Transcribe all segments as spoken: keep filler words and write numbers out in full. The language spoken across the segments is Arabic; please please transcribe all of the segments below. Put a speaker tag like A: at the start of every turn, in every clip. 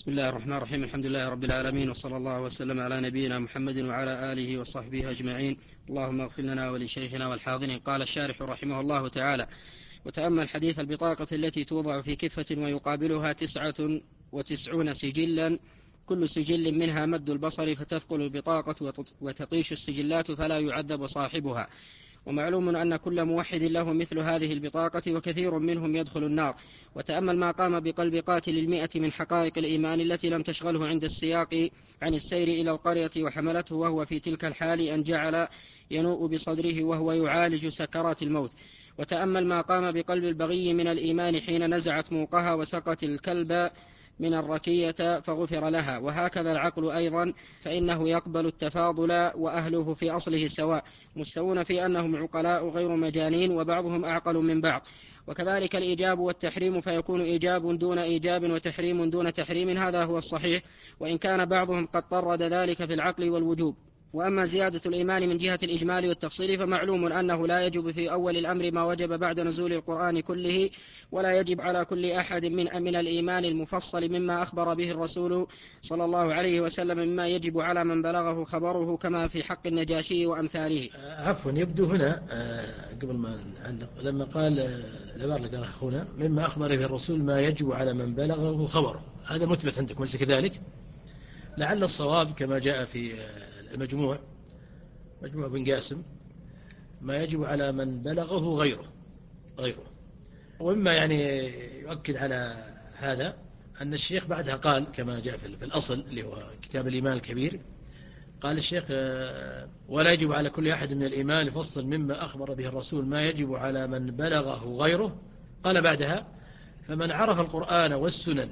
A: بسم الله الرحمن الرحيم. الحمد لله رب العالمين، وصلى الله وسلم على نبينا محمد وعلى آله وصحبه أجمعين. اللهم اغفر لنا ولشيخنا والحاضرين. قال الشارح رحمه الله تعالى: وتأمل حديث البطاقة التي توضع في كفة ويقابلها تسعة وتسعون سجلا، كل سجل منها مد البصر، فتثقل البطاقة وتطيش السجلات فلا يعذب صاحبها. ومعلوم أن كل موحد له مثل هذه البطاقة، وكثير منهم يدخل النار. وتأمل ما قام بقلب قاتل المئة من حقائق الإيمان التي لم تشغله عند السياق عن السير إلى القرية وحملته وهو في تلك الحال أن جعل ينوء بصدره وهو يعالج سكرات الموت. وتأمل ما قام بقلب البغي من الإيمان حين نزعت موقها وسقت الكلب من الركية فغفر لها. وهكذا العقل أيضا، فإنه يقبل التفاضل وأهله في أصله سواء، مستوون في أنهم عقلاء غير مجانين، وبعضهم أعقل من بعض. وكذلك الإيجاب والتحريم، فيكون إيجاب دون إيجاب وتحريم دون تحريم، هذا هو الصحيح، وإن كان بعضهم قد طرد ذلك في العقل والوجوب. وأما زيادة الإيمان من جهة الإجمال والتفصيل، فمعلوم أنه لا يجب في أول الأمر ما وجب بعد نزول القرآن كله، ولا يجب على كل أحد من من الإيمان المفصل مما أخبر به الرسول صلى الله عليه وسلم، مما يجب على من بلغه خبره، كما في حق النجاشي وأمثاله.
B: عفوا، يبدو هنا قبل ما نعلق لما قال العبارة اللي قالها أخونا مما أخبر به الرسول ما يجب على من بلغه خبره، هذا مثبت عندكم ليس كذلك؟ لعل الصواب كما جاء في المجموع مجموع بن قاسم ما يجب على من بلغه غيره غيره ومما يعني يؤكد على هذا أن الشيخ بعدها قال كما جاء في الأصل اللي هو كتاب الإيمان الكبير، قال الشيخ: ولا يجب على كل أحد من الإيمان فصل مما أخبر به الرسول ما يجب على من بلغه غيره. قال بعدها: فمن عرف القرآن والسنن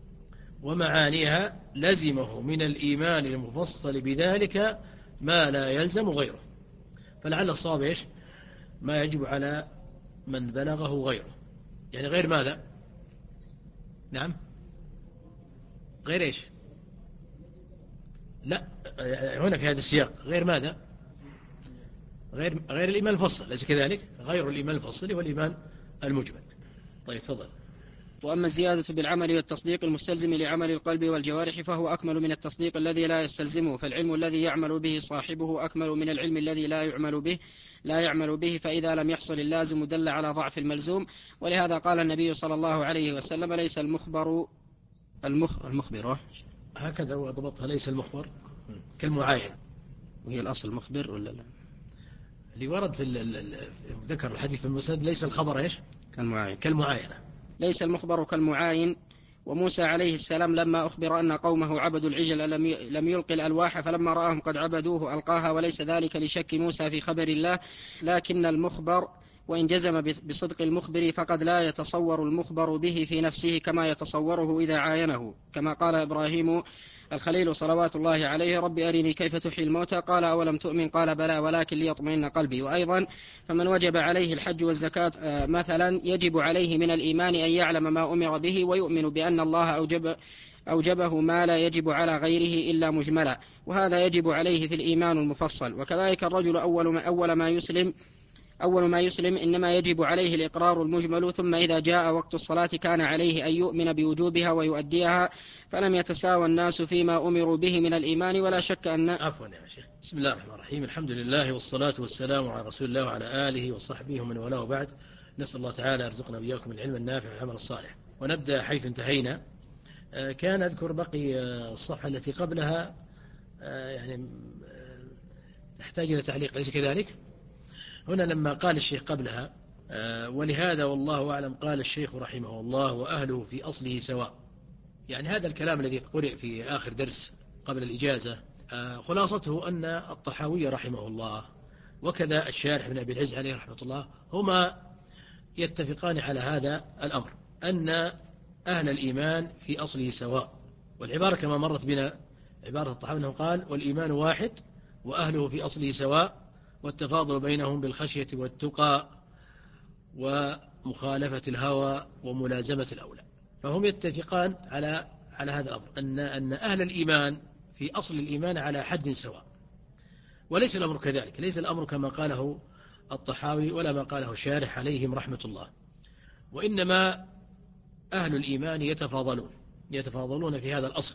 B: ومعانيها لزمه من الإيمان المفصل بذلك ما لا يلزم غيره. فلعل الصواب إيش؟ ما يجب على من بلغه غيره، يعني غير ماذا؟ نعم، غير إيش؟ لا، هنا في هذا السياق غير ماذا؟ غير غير الإيمان المفصل، ليس كذلك؟ غير الإيمان المفصل هو الإيمان المجمل. طيب تفضل.
A: وأما الزيادة بالعمل والتصديق المستلزم لعمل القلب والجوارح، فهو أكمل من التصديق الذي لا يستلزمه، فالعلم الذي يعمل به صاحبه أكمل من العلم الذي لا يعمل به لا يعمل به فإذا لم يحصل اللازم دل على ضعف الملزوم. ولهذا قال النبي صلى الله عليه وسلم: ليس المخبر المخ المخبر
B: هكذا هو ضبطها، ليس المخبر كالمعاين.
A: وهي الأصل مخبر ولا لا؟
B: اللي ورد في ذكر الحديث في المسند ليس الخبر إيش؟
A: كالمعاين
B: كالمعاينة.
A: ليس المخبر كالمعاين. وموسى عليه السلام لما أخبر أن قومه عبدوا العجل لم يلقي الألواح، فلما رآهم قد عبدوه ألقاها، وليس ذلك لشك موسى في خبر الله، لكن المخبر وإن جزم بصدق المخبر فقد لا يتصور المخبر به في نفسه كما يتصوره إذا عاينه، كما قال إبراهيم الخليل صلوات الله عليه: رب أرني كيف تحيي الموتى، قال أولم تؤمن، قال بلى ولكن ليطمئن قلبي. وأيضا فمن وجب عليه الحج والزكاة مثلا يجب عليه من الإيمان أن يعلم ما أمر به، ويؤمن بأن الله أوجب أوجبه ما لا يجب على غيره إلا مجملا، وهذا يجب عليه في الإيمان المفصل. وكذلك الرجل أول ما, أول ما يسلم أول ما يسلم إنما يجب عليه الإقرار المجمل، ثم إذا جاء وقت الصلاة كان عليه أن يؤمن بوجوبها ويؤديها، فلم يتساوى الناس فيما أمروا به من الإيمان، ولا شك أن
B: عفوا يا شيخ. بسم الله الرحمن الرحيم، الحمد لله والصلاة والسلام على رسول الله وعلى آله وصحبه ومن والاه، بعد. نسأل الله تعالى يرزقنا وإياكم العلم النافع والعمل الصالح. ونبدأ حيث انتهينا. كان أذكر بقي الصفحة التي قبلها يعني تحتاج إلى تعليق، ليس كذلك؟ هنا لما قال الشيخ قبلها: ولهذا والله أعلم قال الشيخ رحمه الله وأهله في أصله سواء، يعني هذا الكلام الذي قرئ في آخر درس قبل الإجازة خلاصته أن الطحاوي رحمه الله وكذا الشارح بن أبي العز عليه رحمة الله هما يتفقان على هذا الأمر، أن أهل الإيمان في أصله سواء. والعبارة كما مرت بنا عبارة الطحاوي أنه قال: والإيمان واحد وأهله في أصله سواء، والتفاضل بينهم بالخشية والتقى ومخالفة الهوى وملازمة الأولى. فهم يتفقان على على هذا الأمر، أن أن أهل الإيمان في أصل الإيمان على حد سواء. وليس الأمر كذلك، ليس الأمر كما قاله الطحاوي ولا ما قاله الشارح عليهم رحمة الله، وإنما أهل الإيمان يتفاضلون، يتفاضلون في هذا الأصل.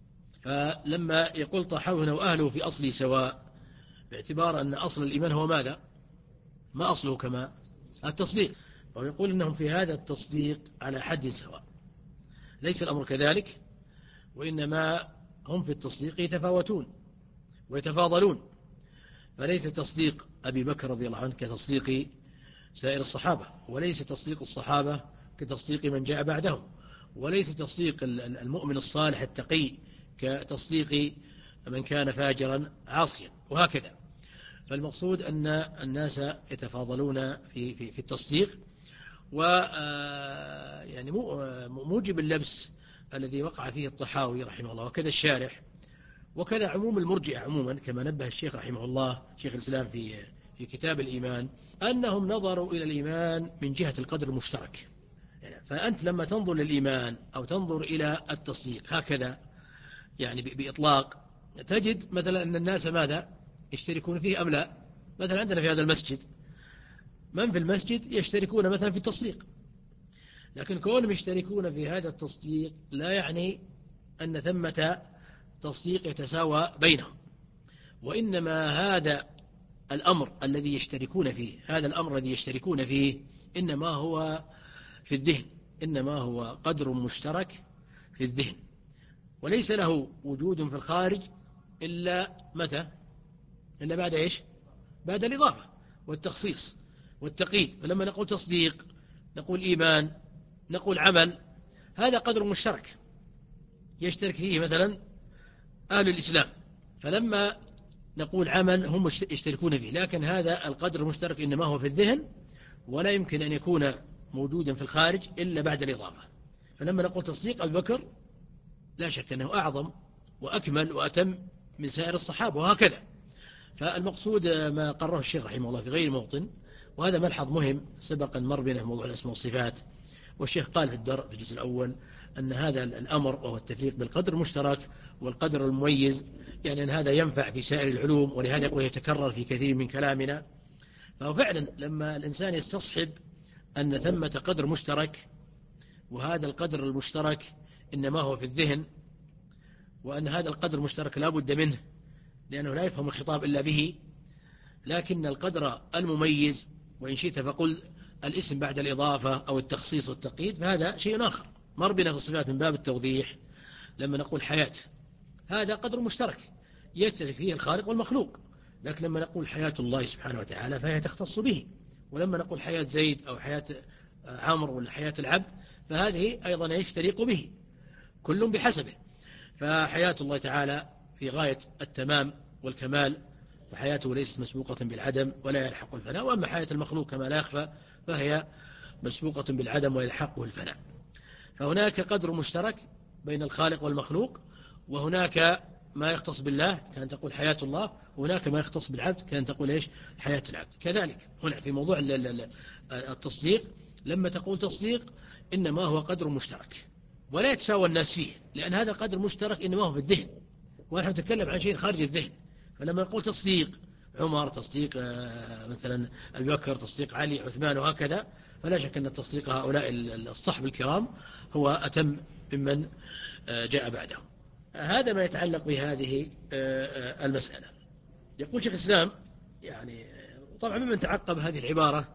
B: فلما يقول طحاوي وأهله في أصله سواء، باعتبار أن أصل الإيمان هو ماذا؟ ما أصله كما التصديق، ويقول إنهم في هذا التصديق على حد سواء. ليس الأمر كذلك، وإنما هم في التصديق يتفاوتون ويتفاضلون. فليس تصديق أبي بكر رضي الله عنه كتصديق سائر الصحابة، وليس تصديق الصحابة كتصديق من جاء بعدهم، وليس تصديق المؤمن الصالح التقي كتصديق من كان فاجرا عاصيا، وهكذا. فالمقصود أن الناس يتفاضلون في في في التصديق، و يعني موجب اللبس الذي وقع فيه الطحاوي رحمه الله وكذا الشارح وكذا عموم المرجئة عموما، كما نبه الشيخ رحمه الله شيخ الإسلام في في كتاب الإيمان، أنهم نظروا إلى الإيمان من جهة القدر المشترك. يعني فأنت لما تنظر للإيمان أو تنظر إلى التصديق هكذا يعني بإطلاق، تجد مثلا أن الناس ماذا يشتركون فيه أم لا؟ مثلا عندنا في هذا المسجد من في المسجد يشتركون مثلا في التصديق، لكن كونهم يشتركون في هذا التصديق لا يعني أن ثمة تصديق يتساوى بينهم، وإنما هذا الأمر الذي يشتركون فيه هذا الأمر الذي يشتركون فيه إنما هو في الذهن، إنما هو قدر مشترك في الذهن، وليس له وجود في الخارج إلا متى؟ إلا بعد إيش؟ بعد الإضافة والتخصيص والتقييد. فلما نقول تصديق نقول إيمان نقول عمل، هذا قدر مشترك يشترك فيه مثلا أهل الإسلام، فلما نقول عمل هم يشتركون فيه، لكن هذا القدر المشترك إنما هو في الذهن ولا يمكن أن يكون موجودا في الخارج إلا بعد الإضافة. فلما نقول تصديق أبي بكر لا شك أنه أعظم وأكمل وأتم من سائر الصحابة، وهكذا. فالمقصود ما قرره الشيخ رحمه الله في غير موطن، وهذا ملحظ مهم سبق أن مر بنا في موضوع الأسماء والصفات، والشيخ قال في الدرء في الجزء الأول أن هذا الأمر وهو التفريق بالقدر المشترك والقدر المميز، يعني أن هذا ينفع في سائر العلوم، ولهذا يقول يتكرر في كثير من كلامنا. فهو فعلا لما الإنسان يستصحب أن ثمة قدر مشترك، وهذا القدر المشترك إنما هو في الذهن، وأن هذا القدر المشترك لا بد منه لأنه لا يفهم الخطاب إلا به، لكن القدر المميز وإن شئت فقل الاسم بعد الإضافة أو التخصيص والتقييد فهذا شيء آخر. مر بنا في الصفات من باب التوضيح لما نقول حياة، هذا قدر مشترك يشترك فيه الخالق والمخلوق، لكن لما نقول حياة الله سبحانه وتعالى فهي تختص به، ولما نقول حياة زيد أو حياة عمرو ولا حياة العبد فهذه أيضا يشترك به، كل بحسبه. فحياة الله تعالى في غاية التمام والكمال، فحياته ليست مسبوقة بالعدم ولا يلحق الفناء، وأما حياة المخلوق كما لا يخفى فهي مسبوقة بالعدم ويلحقه الفناء. فهناك قدر مشترك بين الخالق والمخلوق، وهناك ما يختص بالله كان تقول حياة الله، وهناك ما يختص بالعبد كان تقول إيش؟ حياة العبد. كذلك هنا في موضوع التصديق لما تقول تصديق إنما هو قدر مشترك ولا يتساوى الناس فيه، لأن هذا قدر مشترك إنما هو في الذهن، ونحن نتكلم عن شيء خارج الذهن. فلما نقول تصديق عمر، تصديق مثلا أبي بكر، تصديق علي، عثمان، وهكذا، فلا شك أن تصديق هؤلاء الصحب الكرام هو أتم ممن جاء بعدهم. هذا ما يتعلق بهذه المسألة. يقول شيخ الإسلام يعني طبعا ممن تعقب هذه العبارة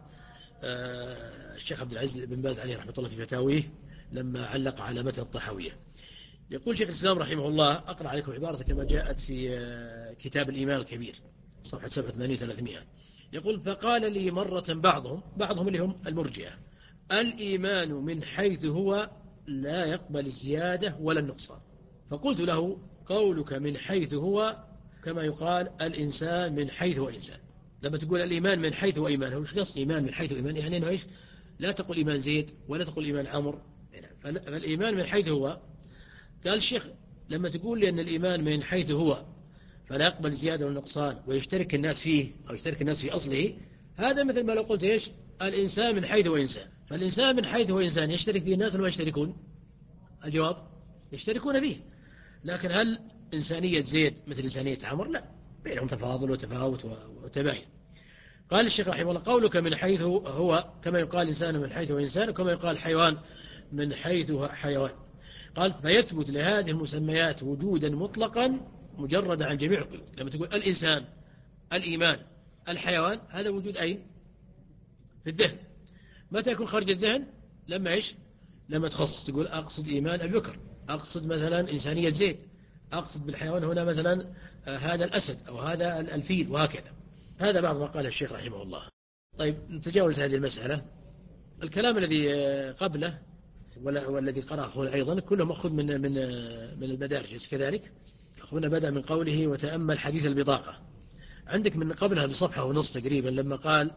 B: الشيخ عبد العزيز بن باز عليه رحمة الله في فتاويه لما علق على متن الطحاوية. يقول شيخ الإسلام رحمه الله، أقرأ عليكم عبارة كما جاءت في كتاب الإيمان الكبير صفحة سبعة وثمانين وثلاثمائة. يقول: فقال لي مرة بعضهم بعضهم اللي هم المرجئة: الإيمان من حيث هو لا يقبل الزيادة ولا النقصان. فقلت له: قولك من حيث هو كما يقال الإنسان من حيث هو إنسان. لما تقول الإيمان من حيث هو إيمان، هو ايش قصد إيمان من حيث هو إيمان؟ يعني أنه إيش؟ لا تقول إيمان زيد ولا تقول إيمان عمر، فالإيمان من حيث هو. قال الشيخ: لما تقول لي أن الإيمان من حيث هو فلا يقبل زيادة والنقصان ويشترك الناس فيه أو يشترك الناس في أصله، هذا مثل ما لو قلت إيش؟ الإنسان من حيث هو إنسان. فالإنسان من حيث هو إنسان يشترك فيه الناس ولا ما يشتركون؟ الجواب: يشتركون فيه. لكن هل إنسانية زيد مثل إنسانية عمر؟ لا، بينهم تفاضل وتفاوت وتباين. قال الشيخ رحمه الله: قولك من حيث هو كما يقال إنسان من حيث هو إنسان، وكما يقال حيوان من حيث هو حيوان. قال فيثبت لهذه المسميات وجودا مطلقا مجردا عن جميع القيود. لما تقول الإنسان، الإيمان، الحيوان، هذا وجود أين؟ في الذهن. متى يكون خارج الذهن؟ لما إيش؟ لما تخصص، تقول أقصد إيمان أبي بكر، أقصد مثلا إنسانية زيد، أقصد بالحيوان هنا مثلا آه هذا الأسد أو هذا الفيل، وهكذا. هذا بعض ما قاله الشيخ رحمه الله. طيب نتجاوز هذه المسألة. الكلام الذي قبله والذي قرأ أخونا أيضا كله مأخذ من من من المدارج كذلك. أخونا بدأ من قوله وتأمل حديث البطاقة. عندك من قبلها بصفحة ونص تقريبا لما قال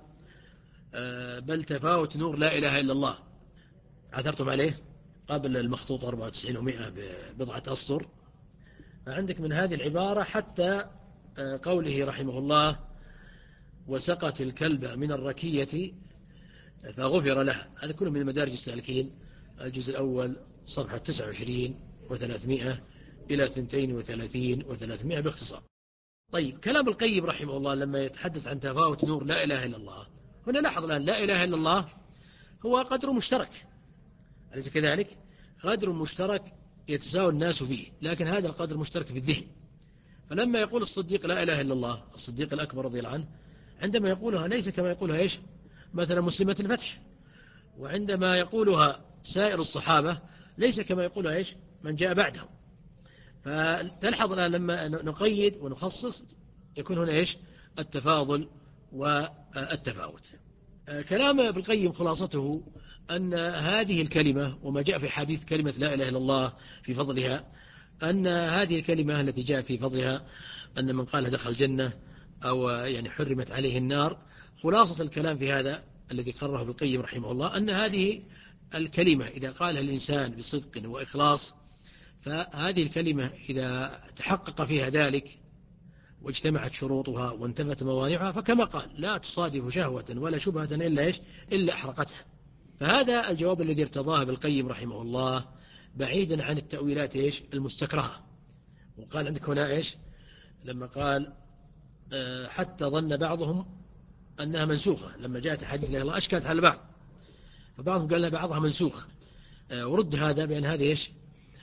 B: بل تفاوت نور لا إله إلا الله، عثرتم عليه قبل المخطوط أربعة وتسعين ومئة ببضعة أسطر. عندك من هذه العبارة حتى قوله رحمه الله وسقت الكلب من الركية فغفر لها. هذا كله من مدارج السالكين، الجزء الأول صفحة تسعة وعشرين وثلاثمائة إلى اثنتين وثلاثين وثلاثمائة باختصار. طيب كلام القيم رحمه الله لما يتحدث عن تفاوت نور لا إله إلا الله، هنا لاحظ الآن لا إله إلا الله هو قدر مشترك، أليس كذلك؟ قدر مشترك يتساوى الناس فيه، لكن هذا القدر مشترك في الذهن. فلما يقول الصديق لا إله إلا الله، الصديق الأكبر رضي الله عنه، عندما يقولها ليس كما يقولها إيش مثلا مسلمة الفتح، وعندما يقولها سائر الصحابة ليس كما يقولها إيش من جاء بعدهم. فتلحظ الآن لما نقيد ونخصص يكون هنا إيش التفاضل والتفاوت. كلام ابن القيم خلاصته أن هذه الكلمة وما جاء في حديث كلمة لا إله إلا الله في فضلها، أن هذه الكلمة التي جاء في فضلها أن من قالها دخل الجنة أو يعني حرمت عليه النار. خلاصة الكلام في هذا الذي قرره ابن القيم رحمه الله أن هذه الكلمة إذا قالها الإنسان بصدق وإخلاص، فهذه الكلمة إذا تحقق فيها ذلك واجتمعت شروطها وانتفت موانعها، فكما قال لا تصادف شهوة ولا شبهة إلا إيش إلا أحرقتها. فهذا الجواب الذي ارتضاه ابن القيم رحمه الله بعيدا عن التأويلات إيش المستكرهة. وقال عندك هنا إيش لما قال أه حتى ظن بعضهم أنها منسوخة، لما جاءت حديث لا الله أشكلت على بعض، فبعضهم قال بعضها منسوخ. أه ورد هذا بأن هذه إيش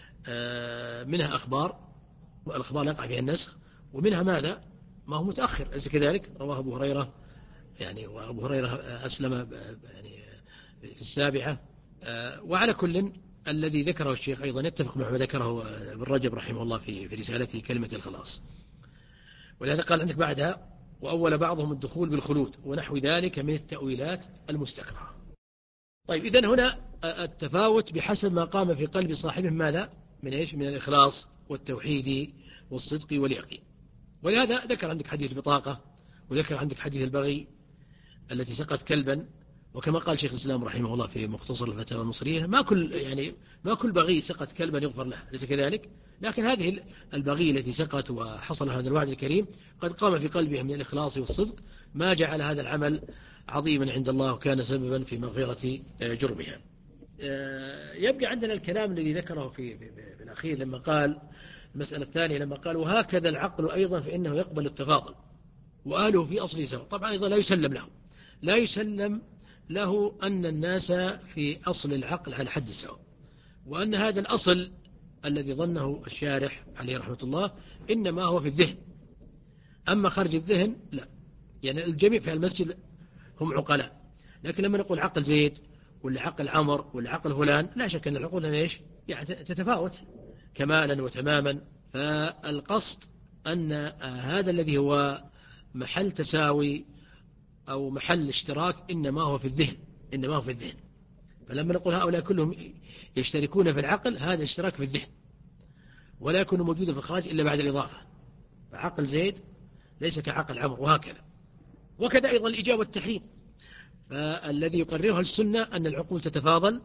B: أه منها أخبار، والأخبار يقع فيها النسخ، ومنها ماذا ما هو متأخر، أليس كذلك؟ رواه أبو هريرة يعني، وأبو هريرة أسلم يعني في السابعة. أه وعلى كل الذي ذكره الشيخ أيضا يتفق مع ما ذكره ابن رجب رحمه الله في في رسالته كلمة الخلاص. ولهذا قال عندك بعدها وأول بعضهم الدخول بالخلود ونحو ذلك من التأويلات المستكرهة. طيب إذن هنا التفاوت بحسب ما قام في قلب صاحبه ماذا من إيش من الإخلاص والتوحيد والصدق واليقين. ولهذا ذكر عندك حديث البطاقة، وذكر عندك حديث البغي التي سقت كلبا. وكما قال شيخ الإسلام رحمه الله في مختصر الفتاوى المصرية ما كل يعني ما كل بغي سقت كلبا يغفر له، ليس كذلك؟ لكن هذه البغي التي سقت وحصل هذا الوعد الكريم قد قام في قلبها من الإخلاص والصدق ما جعل هذا العمل عظيما عند الله وكان سببا في مغفرة جرمها. يبقى عندنا الكلام الذي ذكره في, في, في الأخير لما قال المسألة الثانية لما قال وهكذا العقل أيضا فإنه يقبل التفاضل وأهله في أصله سواء. طبعا أيضا لا يسلم له لا يسلم له أن الناس في أصل العقل على حد السواء، وأن هذا الأصل الذي ظنه الشارح عليه رحمة الله إنما هو في الذهن، أما خارج الذهن لا. يعني الجميع في المسجد هم عقلاء، لكن لما نقول عقل زيد ولا عقل عمر ولا عقل فلان لا شك أن العقول إيش يعني تتفاوت كمالا وتماما. فالقصد أن هذا الذي هو محل تساوي أو محل اشتراك إنما هو في الذهن إنما هو في الذهن. فلما نقول هؤلاء كلهم يشتركون في العقل هذا اشتراك في الذهن ولا يكون موجودا في الخارج إلا بعد الإضافة. فعقل زيد ليس كعقل عمر وهكذا. وكذا أيضا الإجابة والتحريم، فالذي يقررها السنة أن العقول تتفاضل،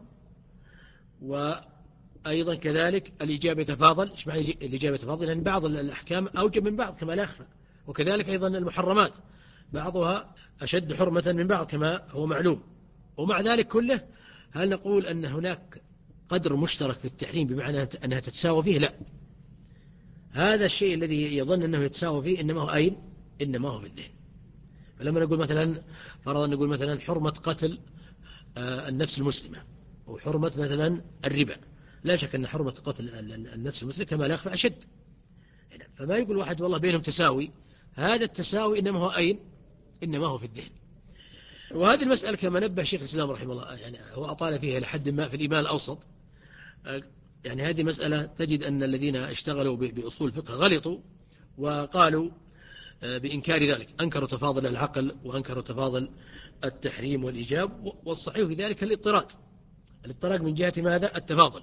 B: وأيضا كذلك الإجابة يتفاضل. إيش معنى الإجابة يتفاضل؟ لأن بعض الأحكام أوجب من بعض كما لا يخفى، وكذلك أيضا المحرمات بعضها أشد حرمة من بعض كما هو معلوم. ومع ذلك كله هل نقول أن هناك قدر مشترك في التحريم بمعنى أنها تتساوى فيه؟ لا. هذا الشيء الذي يظن أنه يتساوى فيه إنما هو أين؟ إنما هو في الذهن. فلما نقول مثلا فرضا نقول مثلا حرمة قتل النفس المسلمة وحرمة مثلا الربا، لا شك أن حرمة قتل النفس المسلم كما لا يخفى أشد. فما يقول واحد والله بينهم تساوي، هذا التساوي إنما هو أين؟ إنما هو في الذهن. وهذه المسألة كما نبه شيخ الإسلام رحمه الله، يعني هو أطال فيها لحد ما في الإيمان الأوسط. يعني هذه مسألة تجد أن الذين اشتغلوا بأصول الفقه غلطوا وقالوا بإنكار ذلك، أنكروا تفاضل العقل وأنكروا تفاضل التحريم والإيجاب، والصحيح في ذلك الاضطراد. الاضطراد من جهة ماذا؟ التفاضل.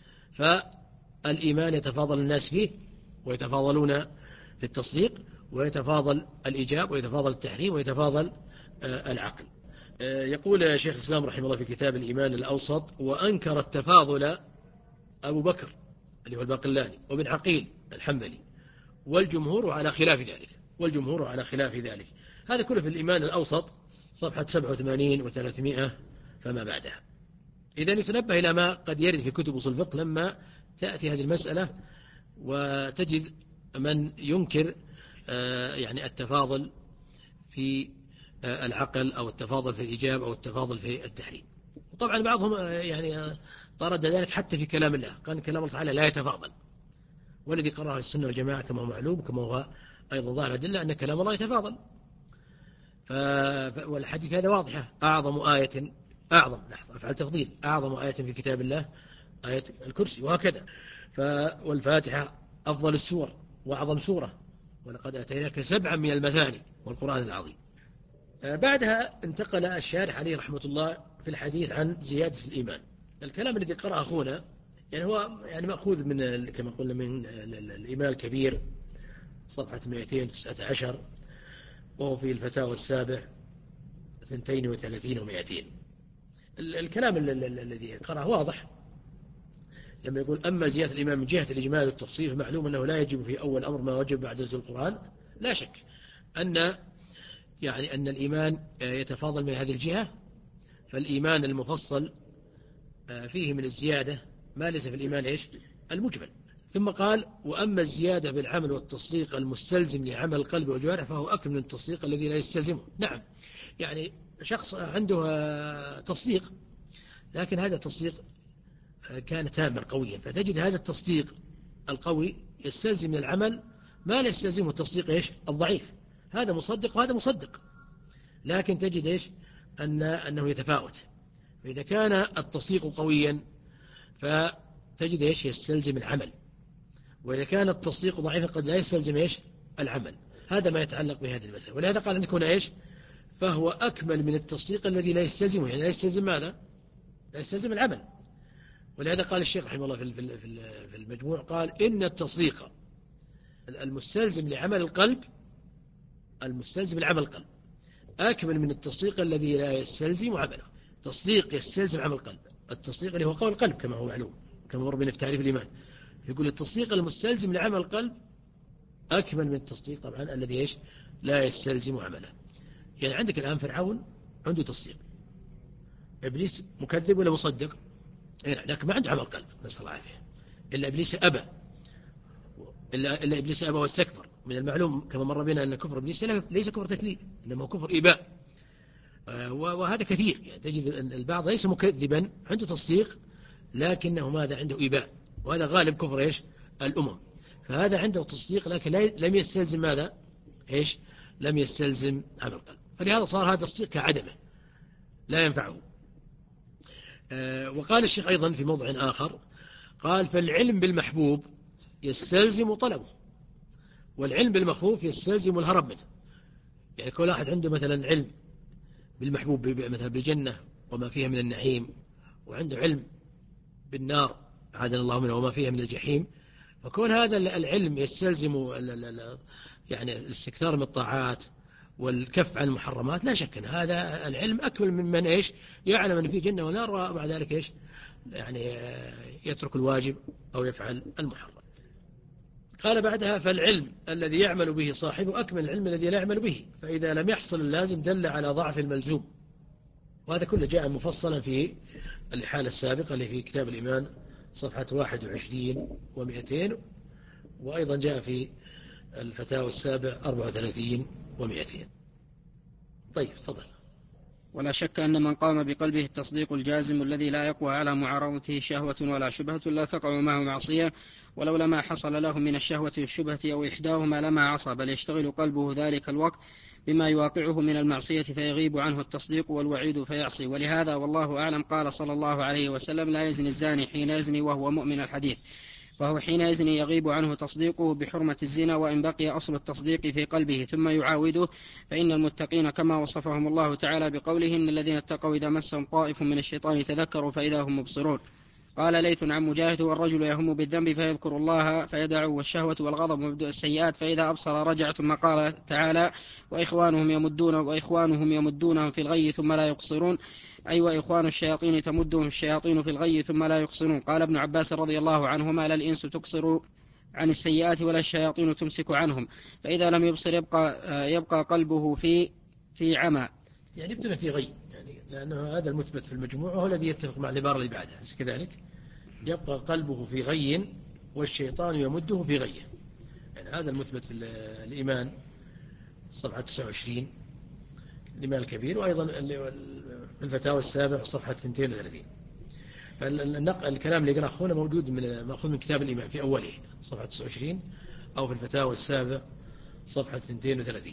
B: فالإيمان يتفاضل الناس فيه ويتفاضلون في التصديق، ويتفاضل الإيجاب ويتفاضل التحريم ويتفاضل العقل. يقول شيخ الإسلام رحمه الله في كتاب الإيمان الأوسط: وأنكر التفاضل أبو بكر اللي هو الباقلاني وابن عقيل الحنبلي، والجمهور على خلاف ذلك، والجمهور على خلاف ذلك. هذا كله في الإيمان الأوسط صفحة سبعة وثمانين وثلاثمائة فما بعدها. إذن يتنبه إلى ما قد يرد في كتب أصول الفقه لما تأتي هذه المسألة وتجد من ينكر يعني التفاضل في العقل أو التفاضل في الإيجاب أو التفاضل في التحريم. وطبعا بعضهم يعني طرد ذلك حتى في كلام الله، قال كلام الله تعالى لا يتفاضل، والذي قرأه السنة والجماعة كما هو معلوم كما هو أيضا ظاهر الأدلة أن كلام الله يتفاضل. ف... والحديث هذا واضحة: أعظم آية أعظم لحظة أفعل تفضيل أعظم آية في كتاب الله آية الكرسي، وهكذا. ف... والفاتحة أفضل السور وأعظم سورة، ولقد أتيناك سبعا من المثاني والقرآن العظيم. بعدها انتقل الشارح عليه رحمة الله في الحديث عن زيادة الإيمان. الكلام الذي قرأ أخونا يعني هو يعني مأخوذ من كما قلنا من الإيمان الكبير صفحة مئتين وتسعة عشر، وهو في الفتاوى السابع اثنتين وثلاثين ومئتين. الكلام الذي قرأه واضح لما يقول: أما زيادة الإيمان من جهة الإجمال والتفصيل فمعلوم أنه لا يجب في أول أمر ما وجب بعد نزول القرآن. لا شك أن يعني أن الإيمان يتفاضل من هذه الجهة، فالإيمان المفصل فيه من الزيادة ما ليس في الإيمان إيش؟ المجمل. ثم قال: وأما الزيادة بالعمل والتصديق المستلزم لعمل القلب والجوارح فهو أكمل من التصديق الذي لا يستلزمه. نعم، يعني شخص عنده تصديق لكن هذا التصديق كان تاما قويا، فتجد هذا التصديق القوي يستلزم من العمل ما لا يستلزمه التصديق إيش؟ الضعيف. هذا مصدق وهذا مصدق، لكن تجد إيش؟ أن أنه يتفاوت. فإذا كان التصديق قويا فتجد إيش؟ يستلزم العمل، وإذا كان التصديق ضعيفا قد لا يستلزم إيش؟ العمل. هذا ما يتعلق بهذه المسألة. ولهذا قال عندك هنا إيش؟ فهو أكمل من التصديق الذي لا يستلزمه، يعني لا يستلزم ماذا؟ لا يستلزم العمل. ولهذا قال الشيخ رحمه الله في المجموع قال: إن التصديق المستلزم لعمل القلب المستلزم لعمل القلب أكمل من التصديق الذي لا يستلزم عمله. تصديق يستلزم عمل القلب، التصديق اللي هو قول القلب كما هو معلوم كما مر بنا في تعريف الإيمان. يقول التصديق المستلزم لعمل القلب أكمل من التصديق طبعا الذي إيش؟ لا يستلزم عمله. يعني عندك الآن فرعون عنده تصديق، إبليس مكذب ولا مصدق؟ لكن ما عنده عمل قلب، نسأل الله العافية. إلا إبليس أبى إلا, إلا إبليس أبى واستكبر. من المعلوم كما مر بنا أن كفر إبليس ليس كفر تكذيب، إنما هو كفر إباء، وهذا كثير. يعني تجد البعض ليس مكذبا عنده تصديق لكنه ماذا؟ عنده إباء، وهذا غالب كفر إيش؟ الأمم. فهذا عنده تصديق لكن لم يستلزم ماذا؟ إيش؟ لم يستلزم عمل القلب، فلهذا صار هذا التصديق كعدمه لا ينفعه. آه وقال الشيخ أيضا في موضع آخر قال: فالعلم بالمحبوب يستلزم طلبه، والعلم بالمخوف يستلزم الهرب منه. يعني كل واحد عنده مثلا علم بالمحبوب مثلا بالجنة وما فيها من النعيم، وعنده علم بالنار عادنا الله منه وما فيها من الجحيم، فكون هذا العلم يستلزم يعني الاستكثار من الطاعات والكف عن المحرمات، لا شك أن هذا العلم أكمل من من إيش؟ يعلم أن في جنة ونار ومع ذلك إيش؟ يعني يترك الواجب أو يفعل المحرم. قال بعدها: فالعلم الذي يعمل به صاحبه أكمل العلم الذي لا يعمل به، فإذا لم يحصل اللازم دل على ضعف الملزوم. وهذا كله جاء مفصلا في الحالة السابقة اللي في كتاب الإيمان صفحة واحد وعشرين ومئتين، وأيضا جاء في الفتاوى السابع أربعة وثلاثين ومئتين. طيب، فضل.
A: ولا شك أن من قام بقلبه التصديق الجازم الذي لا يقوى على معارضته شهوة ولا شبهة لا تقع معه معصية، ولولا ما حصل له من الشهوة والشبهة أو إحداهما لما عصى، بل يشتغل قلبه ذلك الوقت بما يواقعه من المعصية فيغيب عنه التصديق والوعيد فيعصي. ولهذا والله أعلم قال صلى الله عليه وسلم: لا يزني الزاني حين يزني وهو مؤمن الحديث، فهو حينئذ يغيب عنه تصديقه بحرمة الزنا، وإن بقي أصل التصديق في قلبه ثم يعاوده. فإن المتقين كما وصفهم الله تعالى بقوله: إن الذين اتقوا إذا مسهم طائف من الشيطان تذكروا فإذا هم مبصرون. قال ليث عن مجاهد: والرجل يهم بالذنب فيذكر الله فيدعه، والشهوة والغضب مبدأ السيئات، فإذا أبصر رجع. ثم قال تعالى: وإخوانهم يمدون وإخوانهم يمدونهم في الغي ثم لا يقصرون، أي وإخوان الشياطين تمدهم الشياطين في الغي ثم لا يقصرون. قال ابن عباس رضي الله عنهما: لا الإنس تقصر عن السيئات ولا الشياطين تمسك عنهم، فإذا لم يبصر يبقى, يبقى قلبه في في عمى.
B: يعني ابتنى في غي، يعني لأنه هذا المثبت في المجموع وهو الذي يتفق مع العبارة اللي بعدها كذلك، يبقى قلبه في غي والشيطان يمده في غيه. يعني هذا المثبت في الإيمان صفحة تسعة وعشرين الإيمان الكبير، وأيضا في الفتاوى السابع صفحة اثنين وثلاثين. فالكلام اللي قرأ أخونا موجود من مأخوذ من كتاب الإيمان في أوله صفحة تسعة وعشرين، أو في الفتاوى السابع صفحة اثنين وثلاثين.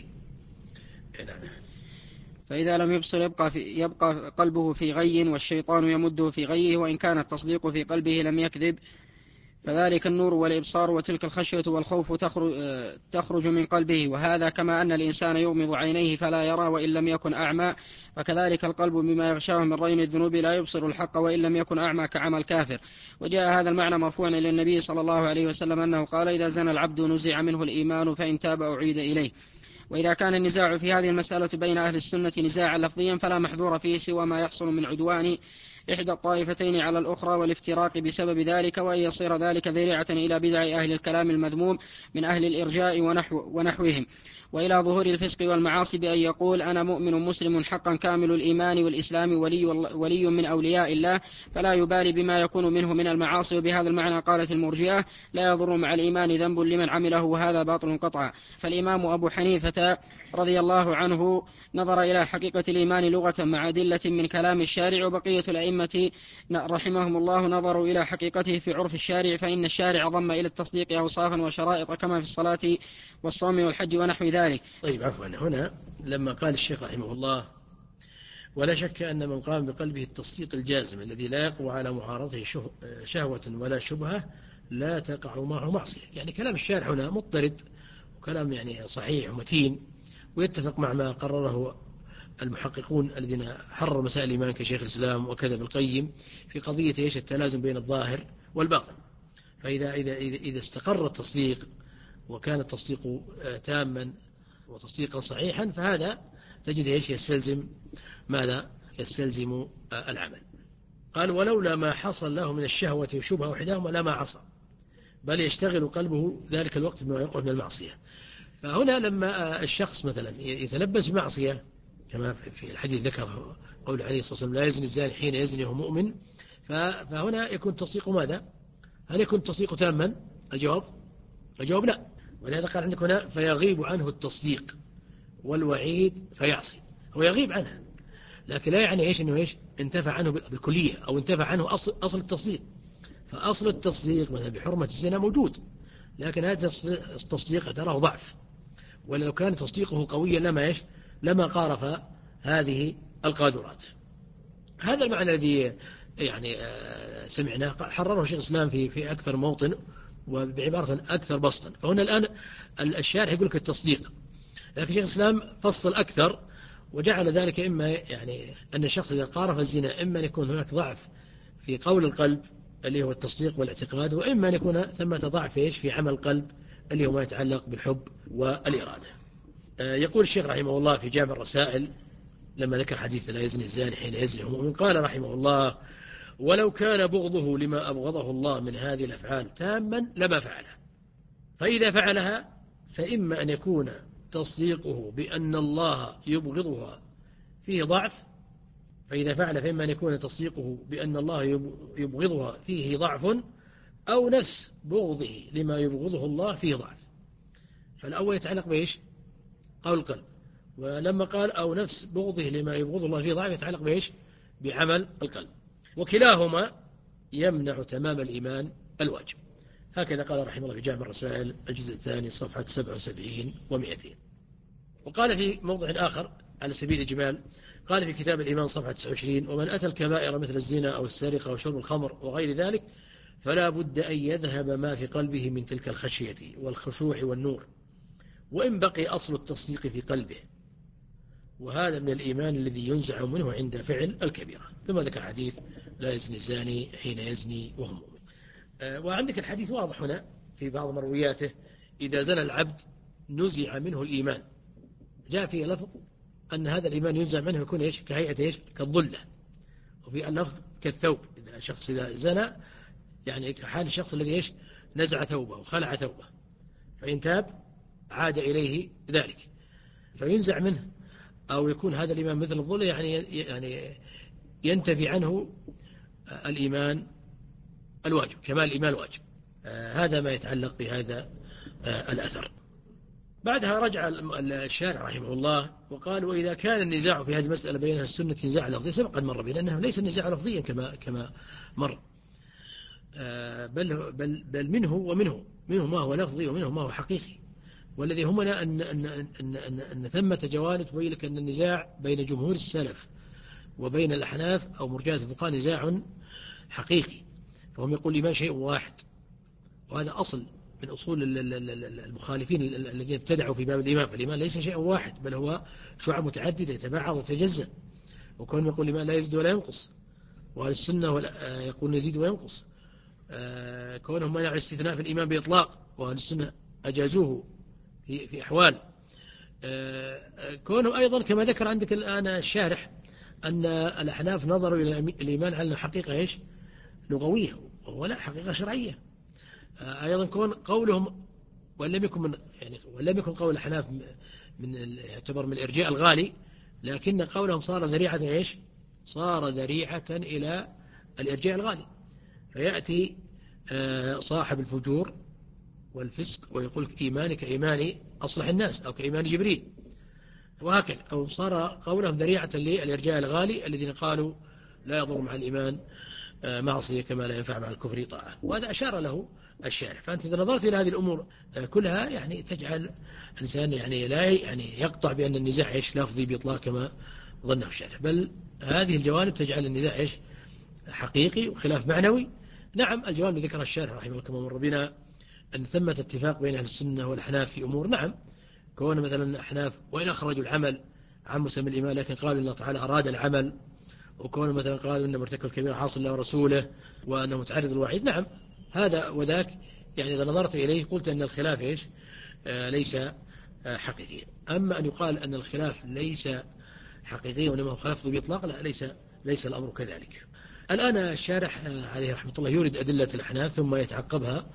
B: نعم.
A: فإذا لم يبصر يبقى, في يبقى قلبه في غي والشيطان يمده في غيه، وإن كان التصديق في قلبه لم يكذب، فذلك النور والإبصار وتلك الخشية والخوف تخرج من قلبه. وهذا كما أن الإنسان يغمض عينيه فلا يرى وإن لم يكن أعمى، فكذلك القلب بما يغشاه من رين الذنوب لا يبصر الحق وإن لم يكن أعمى كعمى الكافر. وجاء هذا المعنى مرفوعا إلى النبي صلى الله عليه وسلم أنه قال: إذا زنى العبد نزع منه الإيمان فإن تاب أعيد إليه. وإذا كان النزاع في هذه المسألة بين أهل السنة نزاعا لفظيا فلا محذور فيه سوى ما يحصل من عدوان إحدى الطائفتين على الأخرى والافتراق بسبب ذلك، وأن يصير ذلك ذريعة إلى بدع أهل الكلام المذموم من أهل الإرجاء ونحو ونحوهم، وإلى ظهور الفسق والمعاصي، بأن يقول: أنا مؤمن مسلم حقا كامل الإيمان والإسلام ولي, ولي من أولياء الله، فلا يبالي بما يكون منه من المعاصي. وبهذا المعنى قالت المرجئة: لا يضر مع الإيمان ذنب لمن عمله، وهذا باطل قطعا. فالإمام أبو حنيفة رضي الله عنه نظر إلى حقيقة الإيمان لغة مع أدلة من كلام الشارع، وبقية الأئمة رحمهم الله نظروا إلى حقيقته في عرف الشارع، فإن الشارع ضم إلى التصديق أوصافا وشرائط كما في الصلاة والصوم والحج ونحو ذلك.
B: طيب عفوا، هنا لما قال الشيخ رحمه الله: ولا شك أن من قام بقلبه التصديق الجازم الذي لا يقوى على معارضته شهوة ولا شبهة لا تقع معه معصية. يعني كلام الشارع هنا مضطرد، وكلام يعني صحيح ومتين، ويتفق مع ما قرره المحققون الذين حرروا مسائل الإيمان كشيخ الإسلام وكذا ابن القيم في قضية إيش التلازم بين الظاهر والباطن. فإذا إذا إذا استقر التصديق وكان التصديق تاما وتصديقا صحيحا، فهذا تجد إيش يستلزم ماذا؟ يستلزم العمل. قال: ولولا ما حصل له من الشهوة وشبهة وحداهما لما عصى، بل يشتغل قلبه ذلك الوقت بما يقع من المعصية. فهنا لما الشخص مثلا يتلبس بمعصية كما في الحديث ذكر قول عليه الصلاة والسلام: لا يزني الزاني حين يزني وهو مؤمن، فهنا يكون التصديق ماذا؟ هل يكون التصديق تاما؟ الجواب الجواب لا. ولهذا قال عندك هنا: فيغيب عنه التصديق والوعيد فيعصي. هو يغيب عنه، لكن لا يعني إيش إنه إيش انتفع عنه بالكلية أو انتفع عنه أصل, أصل التصديق. فأصل التصديق مثلا بحرمة الزنا موجود، لكن هذا التصديق تراه ضعف، ولو كان تصديقه قويا لما إيش لما قارف هذه القادرات. هذا المعنى الذي يعني سمعناه حرره شيخ الإسلام في في أكثر موطن وبعبارة أكثر بسطا. فهنا الآن الشارح يقول لك التصديق، لكن شيخ الإسلام فصل أكثر وجعل ذلك إما يعني أن الشخص إذا قارف الزنا إما أن يكون هناك ضعف في قول القلب اللي هو التصديق والاعتقاد، وإما أن يكون ثمة ضعف إيش في عمل القلب اللي هو ما يتعلق بالحب والإرادة. يقول الشيخ رحمه الله في جامع الرسائل لما ذكر حديث لا يزني الزاني حين يزني وهو مؤمن، قال رحمه الله: ولو كان بغضه لما أبغضه الله من هذه الأفعال تاما لما فعلها، فإذا فعلها فإما أن يكون تصديقه بأن الله يبغضها فيه ضعف، فإذا فعل فإما أن يكون تصديقه بأن الله يبغضها فيه ضعف، أو نفس بغضه لما يبغضه الله فيه ضعف. فالأول يتعلق بإيش؟ قول القلب، ولما قال أو نفس بغضه لما يبغض الله فيه ضعف يتعلق بإيش؟ بعمل القلب، وكلاهما يمنع تمام الإيمان الواجب. هكذا قال رحمه الله في جامع الرسائل الجزء الثاني صفحة سبعة وسبعين ومئتين. وقال في موضع آخر على سبيل الإجمال، قال في كتاب الإيمان صفحة تسعة وعشرين: ومن أتى الكبائر مثل الزنا أو السرقة أو شرب الخمر وغير ذلك فلا بد أن يذهب ما في قلبه من تلك الخشية والخشوع والنور، وإن بقي أصل التصديق في قلبه، وهذا من الإيمان الذي ينزع منه عند فعل الكبيرة. ثم ذكر حديث: لا يزني الزاني حين يزني وهو مؤمن. وعندك الحديث واضح هنا في بعض مروياته: إذا زنى العبد نزع منه الإيمان. جاء فيه لفظ أن هذا الإيمان ينزع منه يكون إيش؟ كهيئة إيش؟ كالظلة. وفي اللفظ كالثوب، إذا شخص إذا زنى يعني كحال الشخص الذي إيش؟ نزع ثوبه وخلع ثوبه، فإن تاب عاد إليه ذلك، فينزع منه، أو يكون هذا الإيمان مثل الظلة، يعني يعني ينتفي عنه الإيمان الواجب، كمال الإيمان الواجب. آه هذا ما يتعلق بهذا آه الأثر. بعدها رجع الشارع رحمه الله وقال: وإذا كان النزاع في هذه المسألة بين السنة نزاع لفظي، سبق مر بنا أنه ليس النزاع لفظيا كما كما مر، آه بل بل بل منه ومنه منه ما هو لفظي ومنه ما هو حقيقي. والذي همنا أن أن أن أن, أن ثمة جوانب تبين لك أن النزاع بين جمهور السلف وبين الأحناف أو مرجئة الفقهاء نزاع حقيقي، فهم يقول الإيمان شيء واحد، وهذا أصل من أصول المخالفين الذين ابتدعوا في باب الإيمان. فالإيمان ليس شيء واحد، بل هو شعب متعددة يتبعض وتجزأ. وكون يقول الإيمان لا يزيد ولا ينقص، وأهل السنة يقول يزيد وينقص. كونهم منعوا الاستثناء في الإيمان بإطلاق، وأهل السنة أجازوه في في أحوال. كونهم أيضا كما ذكر عندك الآن الشارح أن الأحناف نظروا إلى الإيمان على حقيقة إيش؟ لغوية، ولا حقيقة شرعية. أيضا كون قولهم ولم يكن من يعني ولم يكن قول الأحناف من يعتبر من الإرجاء الغالي، لكن قولهم صار ذريعة إيش؟ صار ذريعة إلى الإرجاء الغالي. فيأتي صاحب الفجور والفسق ويقول إيماني كإيماني أصلح الناس أو كإيمان جبريل، وهكذا. أو صار قولهم ذريعة للإرجاء الغالي الذين قالوا لا يضر مع الإيمان معصية كما لا ينفع مع الكفر طاعة، وهذا أشار له الشارع. فأنت إذا نظرت إلى هذه الأمور كلها يعني تجعل الإنسان يعني لا يعني يقطع بأن النزاع إيش لفظي بإطلاق كما ظنه الشارع، بل هذه الجوانب تجعل النزاع إيش حقيقي وخلاف معنوي. نعم الجوانب ذكرها الشارع رحمه الله كما مر بنا أن ثمة اتفاق بين أهل السنة والأحناف في أمور. نعم كون مثلا الأحناف وإن أخرجوا العمل عن مسمى الإيمان لكن قالوا إن الله تعالى أراد العمل، وكون مثلا قالوا إن مرتكب الكبير عاصي الله ورسوله وأنه متعرض للوعيد. نعم هذا وذاك، يعني إذا نظرت إليه قلت أن الخلاف إيش آه ليس آه حقيقي. أما أن يقال أن الخلاف ليس حقيقي وإنما هو خلاف بإطلاق، لا، ليس ليس الأمر كذلك. الآن الشارح آه عليه رحمة الله يورد أدلة الأحناف ثم يتعقبها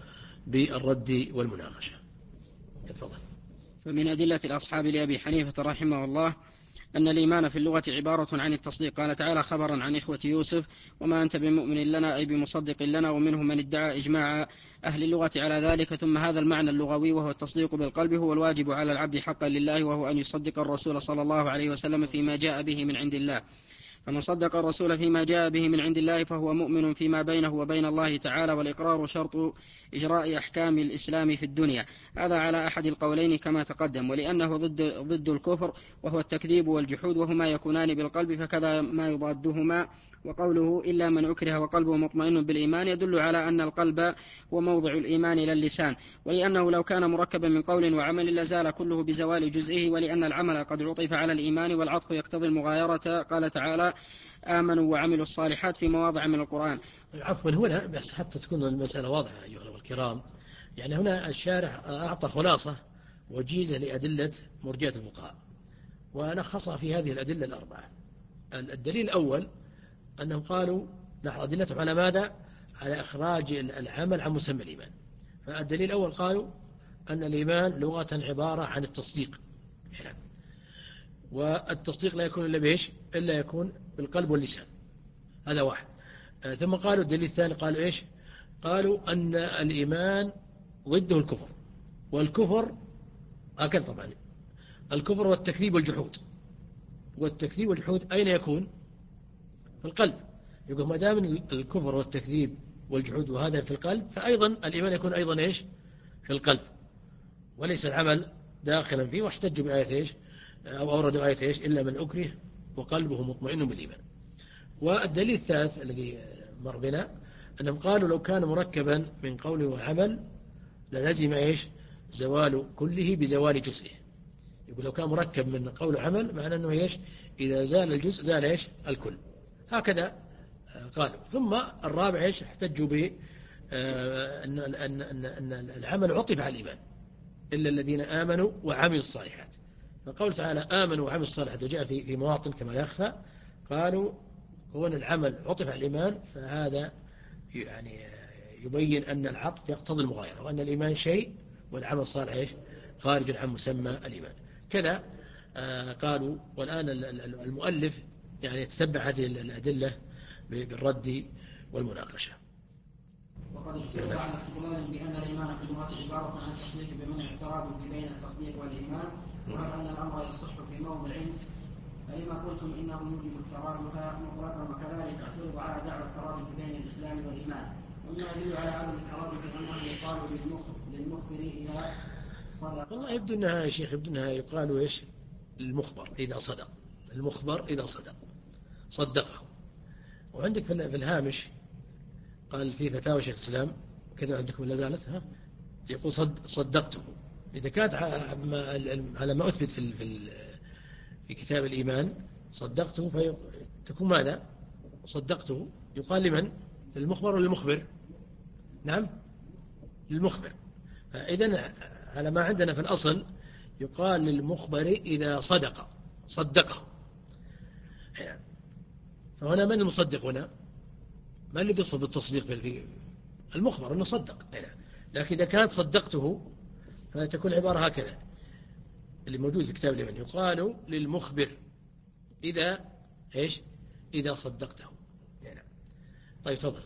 B: بالرد والمناقشة. تفضل.
A: فمن أدلة الأصحاب لأبي حنيفة رحمه الله أن الإيمان في اللغة عبارة عن التصديق. قال تعالى خبرا عن إخوة يوسف: وما أنت بمؤمن لنا أي بمصدق لنا. ومنهم من ادعى إجماع أهل اللغة على ذلك. ثم هذا المعنى اللغوي وهو التصديق بالقلب هو الواجب على العبد حقا لله، وهو أن يصدق الرسول صلى الله عليه وسلم فيما جاء به من عند الله. فمن صدق الرسول فيما جاء به من عند الله فهو مؤمن فيما بينه وبين الله تعالى، والإقرار شرط إجراء أحكام الإسلام في الدنيا. هذا على أحد القولين كما تقدم، ولأنه ضد, ضد الكفر وهو التكذيب والجحود، وهما يكونان بالقلب فكذا ما يضادهما. وقوله إلا من أكره وقلبه مطمئن بالإيمان يدل على أن القلب هو موضع الإيمان لا اللسان، ولأنه لو كان مركبا من قول وعمل لزال كله بزوال جزئه، ولأن العمل قد عطف على الإيمان والعطف يقتضي المغايرة. قال تعالى آمنوا وعملوا الصالحات في مواضع من القرآن.
B: عفوا هنا بس حتى تكون المسألة واضحة أيها الكرام، يعني هنا الشارع أعطى خلاصة وجيزة لأدلة مرجئة الفقهاء ولخصها في هذه الأدلة الأربعة. الدليل الأول أنهم قالوا أدلتهم على ماذا؟ على إخراج العمل عن مسمى الإيمان. فالدليل الأول قالوا أن الإيمان لغة عبارة عن التصديق، والتصديق لا يكون إلا بإيش؟ إلا يكون بالقلب واللسان. هذا واحد. ثم قالوا الدليل الثاني قالوا إيش؟ قالوا أن الإيمان ضده الكفر، والكفر أكل طبعا الكفر والتكذيب والجحود. والتكذيب والجحود أين يكون؟ في القلب. يقول ما دام الكفر والتكذيب والجحود وهذا في القلب، فأيضا الإيمان يكون أيضا إيش؟ في القلب، وليس العمل داخلا فيه. واحتجوا بآية إيش؟ أو أوردوا آية إيش؟ إلا من أكره وقلبه مطمئن بالإيمان. والدليل الثالث الذي مر بنا أنهم قالوا لو كان مركبا من قول وعمل للزم إيش؟ زوال كله بزوال جزئه. يقول لو كان مركب من قول وعمل معنى أنه إيش؟ إذا زال الجزء زال إيش؟ الكل. هكذا قالوا. ثم الرابع إيش؟ احتجوا به أن أن أن أن العمل عطف على الإيمان إلا الذين آمنوا وعملوا الصالحات. فقول تعالى آمنوا وعملوا الصالحات وجاء في في مواطن كما لا يخفى، قالوا هو أن العمل عطف على الإيمان، فهذا يعني يبين أن العطف يقتضي المغايرة، وأن الإيمان شيء والعمل الصالح إيش؟ خارج عن مسمى الإيمان. كذا آه قالوا. والآن المؤلف يعني يتتبع هذه الأدلة بالرد والمناقشة.
A: وقد اختلف على استدلال بأن الإيمان في اللغة عبارة عن التصديق بمنع الترادف بين التصديق والإيمان، وهو أن الأمر يصح في موضع، فلما قلتم إنه يوجب الترادف مطلقا، وكذلك اعترض على دعوى الترادف بين الإسلام والإيمان. ومما يدل على عدم الترادف أنه يقال للمخبر إذا صدق.
B: والله يبدو أنها يا شيخ يبدو أنها يقال إيش؟ المخبر إذا صدق. المخبر إذا صدق صدقه. وعندك في الهامش قال في فتاوى شيخ الإسلام كذا عندكم لا زالت ها يقول صد صدقته. إذا كانت على ما أثبت في في في كتاب الإيمان صدقته فتكون ماذا؟ صدقته يقال لمن؟ للمخبر ولا للمخبر؟ نعم للمخبر. فإذا على ما عندنا في الأصل يقال للمخبر إذا صدق صدقه. فهنا من المصدق هنا؟ ما الذي يصل بالتصديق في المخبر أنه صدق. لكن إذا كانت صدقته فتكون العبارة هكذا اللي موجود في كتاب الإيمان، يقال للمخبر إذا إيش؟ إذا صدقته. يعني. طيب تفضل.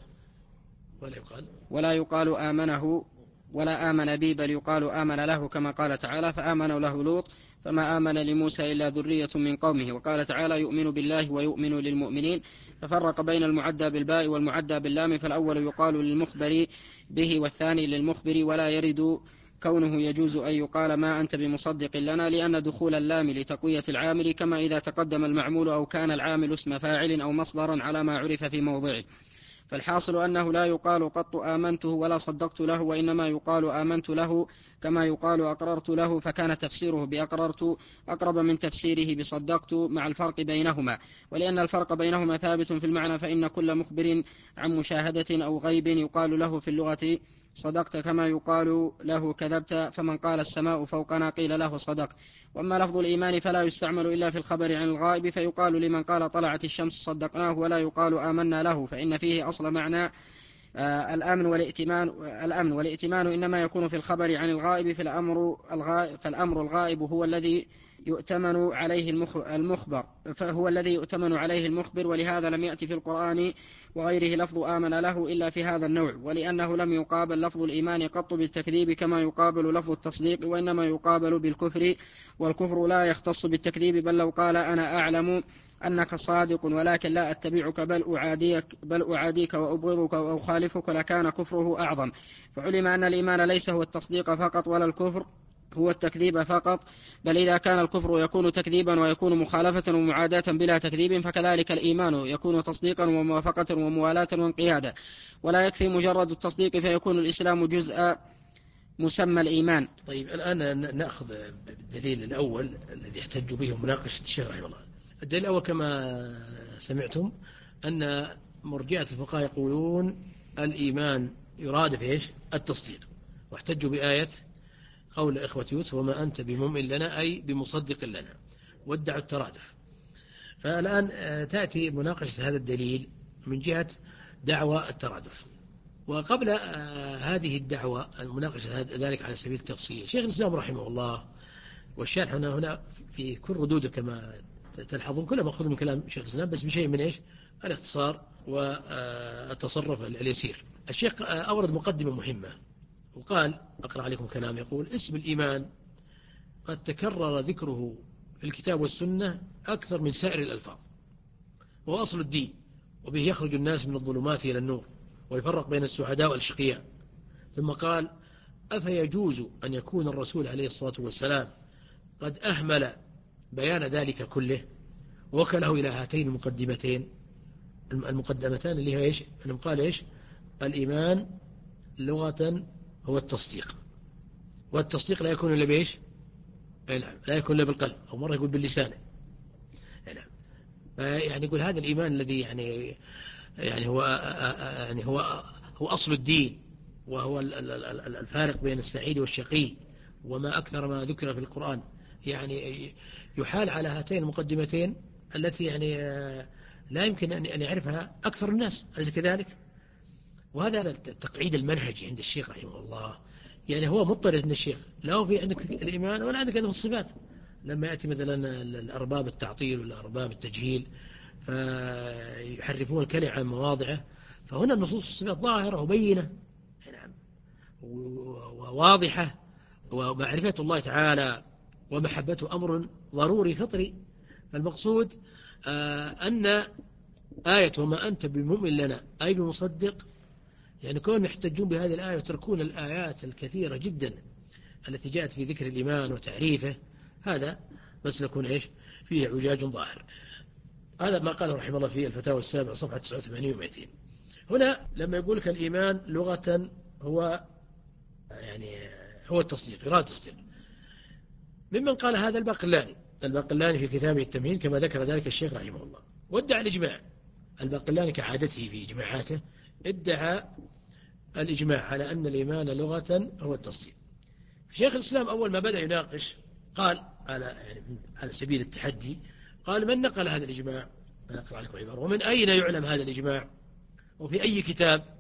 B: ولا يقال
A: ولا يقال آمنه ولا آمن بي، بل يقال آمن له، كما قال تعالى فآمنوا له لوط فما آمن لموسى إلا ذرية من قومه. وقال تعالى يؤمن بالله ويؤمن للمؤمنين، ففرق بين المعدى بالباء والمعدى باللام، فالأول يقال للمخبر به والثاني للمخبر. ولا يرد كونه يجوز أن يقال ما أنت بمصدق لنا، لأن دخول اللام لتقوية العامل، كما إذا تقدم المعمول أو كان العامل اسم فاعل أو مصدرا على ما عرف في موضعه. فالحاصل أنه لا يقال قط آمنته ولا صدقت له، وإنما يقال آمنت له كما يقال أقررت له، فكان تفسيره بأقررت أقرب من تفسيره بصدقت مع الفرق بينهما. ولأن الفرق بينهما ثابت في المعنى، فإن كل مخبر عن مشاهدة أو غيب يقال له في اللغة صدقت، كما يقال له كذبت. فمن قال السماء فوقنا قيل له صدقت. وأما لفظ الإيمان فلا يستعمل إلا في الخبر عن الغائب، فيقال لمن قال طلعت الشمس صدقناه، ولا يقال آمنا له، فإن فيه أصل معنى آه الأمن والائتمان. الأمن والائتمان إنما يكون في الخبر عن الغائب، في الأمر الغائب فالأمر الغائب هو الذي يؤتمن عليه المخبر فهو الذي يؤتمن عليه المخبر. ولهذا لم يأتي في القرآن وغيره لفظ آمن له إلا في هذا النوع، ولأنه لم يقابل لفظ الإيمان قط بالتكذيب كما يقابل لفظ التصديق، وإنما يقابل بالكفر، والكفر لا يختص بالتكذيب. بل لو قال أنا أعلم أنك صادق ولكن لا أتبعك بل أعاديك, بل أعاديك وأبغضك وأخالفك لكان كفره أعظم. فعلم أن الإيمان ليس هو التصديق فقط ولا الكفر هو التكذيب فقط، بل إذا كان الكفر يكون تكذيبا ويكون مخالفة ومعاداة بلا تكذيب، فكذلك الإيمان يكون تصديقا وموافقة وموالاة وانقيادا. ولا يكفي مجرد التصديق فيكون الإسلام جزء مسمى الإيمان.
B: طيب الآن نأخذ الدليل الأول الذي يحتج به مناقشة الشيخ رحمه الله. الدليل الأول كما سمعتم أن مرجئة الفقهاء يقولون الإيمان يراد في إيش؟ التصديق، واحتجوا بآية قول إخوة يوسف وما أنت بمؤمن لنا أي بمصدق لنا، وادعوا الترادف. فالآن تأتي مناقشة هذا الدليل من جهة دعوى الترادف. وقبل هذه الدعوة المناقشة ذلك على سبيل التفصيل، شيخ الإسلام رحمه الله والشارح هنا هنا في كل ردوده كما تلحظون كلما أخذ من كلام شيخ الإسلام بس بشيء من إيش؟ الاختصار والتصرف اليسير. الشيخ أورد مقدمة مهمة وقال أقرأ عليكم كلام يقول اسم الإيمان قد تكرر ذكره في الكتاب والسنة أكثر من سائر الألفاظ، وهو أصل الدين، وبه يخرج الناس من الظلمات إلى النور ويفرق بين السعداء والأشقياء. ثم قال: أفيجوز أن يكون الرسول عليه الصلاة والسلام قد أهمل بيان ذلك كله ووكله إلى هاتين المقدمتين المقدمتان اللي هي إيش؟ أنهم قال إيش؟ الإيمان لغة هو التصديق، والتصديق لا يكون إلا بإيش؟ نعم، لا يكون إلا بالقلب، أو مرة يقول باللسان. نعم، يعني يقول هذا الإيمان الذي يعني يعني هو يعني هو هو أصل الدين، وهو الفارق بين السعيد والشقي، وما أكثر ما ذكر في القرآن، يعني يحال على هاتين المقدمتين التي يعني لا يمكن أن يعرفها أكثر الناس، أليس كذلك؟ وهذا التقعيد المنهجي عند الشيخ رحمه الله، يعني هو مضطرد من الشيخ، لا هو في عندك الإيمان ولا عندك هذه الصفات. لما يأتي مثلا الأرباب التعطيل ولا أرباب التجهيل فيحرفون الكلمة عن مواضعه، فهنا النصوص الصفات ظاهرة وبينة وواضحة، ومعرفة الله تعالى ومحبته أمر ضروري فطري. فالمقصود أن آية وما أنت بمؤمن لنا أي بمصدق، يعني كون يحتجون بهذه الآية وتركون الآيات الكثيرة جدا التي جاءت في ذكر الإيمان وتعريفه، هذا مسلك إيش فيه عجاج ظاهر. هذا ما قاله رحمه الله في الفتاوى السابعة صفحة تسعة وثمانين ومئتين. هنا لما يقول لك الإيمان لغة هو يعني هو التصديق، إرادة التصديق، ممن قال هذا الباقلاني الباقلاني في كتابه التمهيد كما ذكر ذلك الشيخ رحمه الله، وادعى الإجماع. الباقلاني كعادته في إجماعاته ادعى الإجماع على أن الإيمان لغة هو التصديق. شيخ الإسلام أول ما بدأ يناقش قال على يعني على سبيل التحدي، قال: من نقل هذا الإجماع؟ أنا أقرأ لكم عبارة: ومن أين يعلم هذا الإجماع؟ وفي أي كتاب؟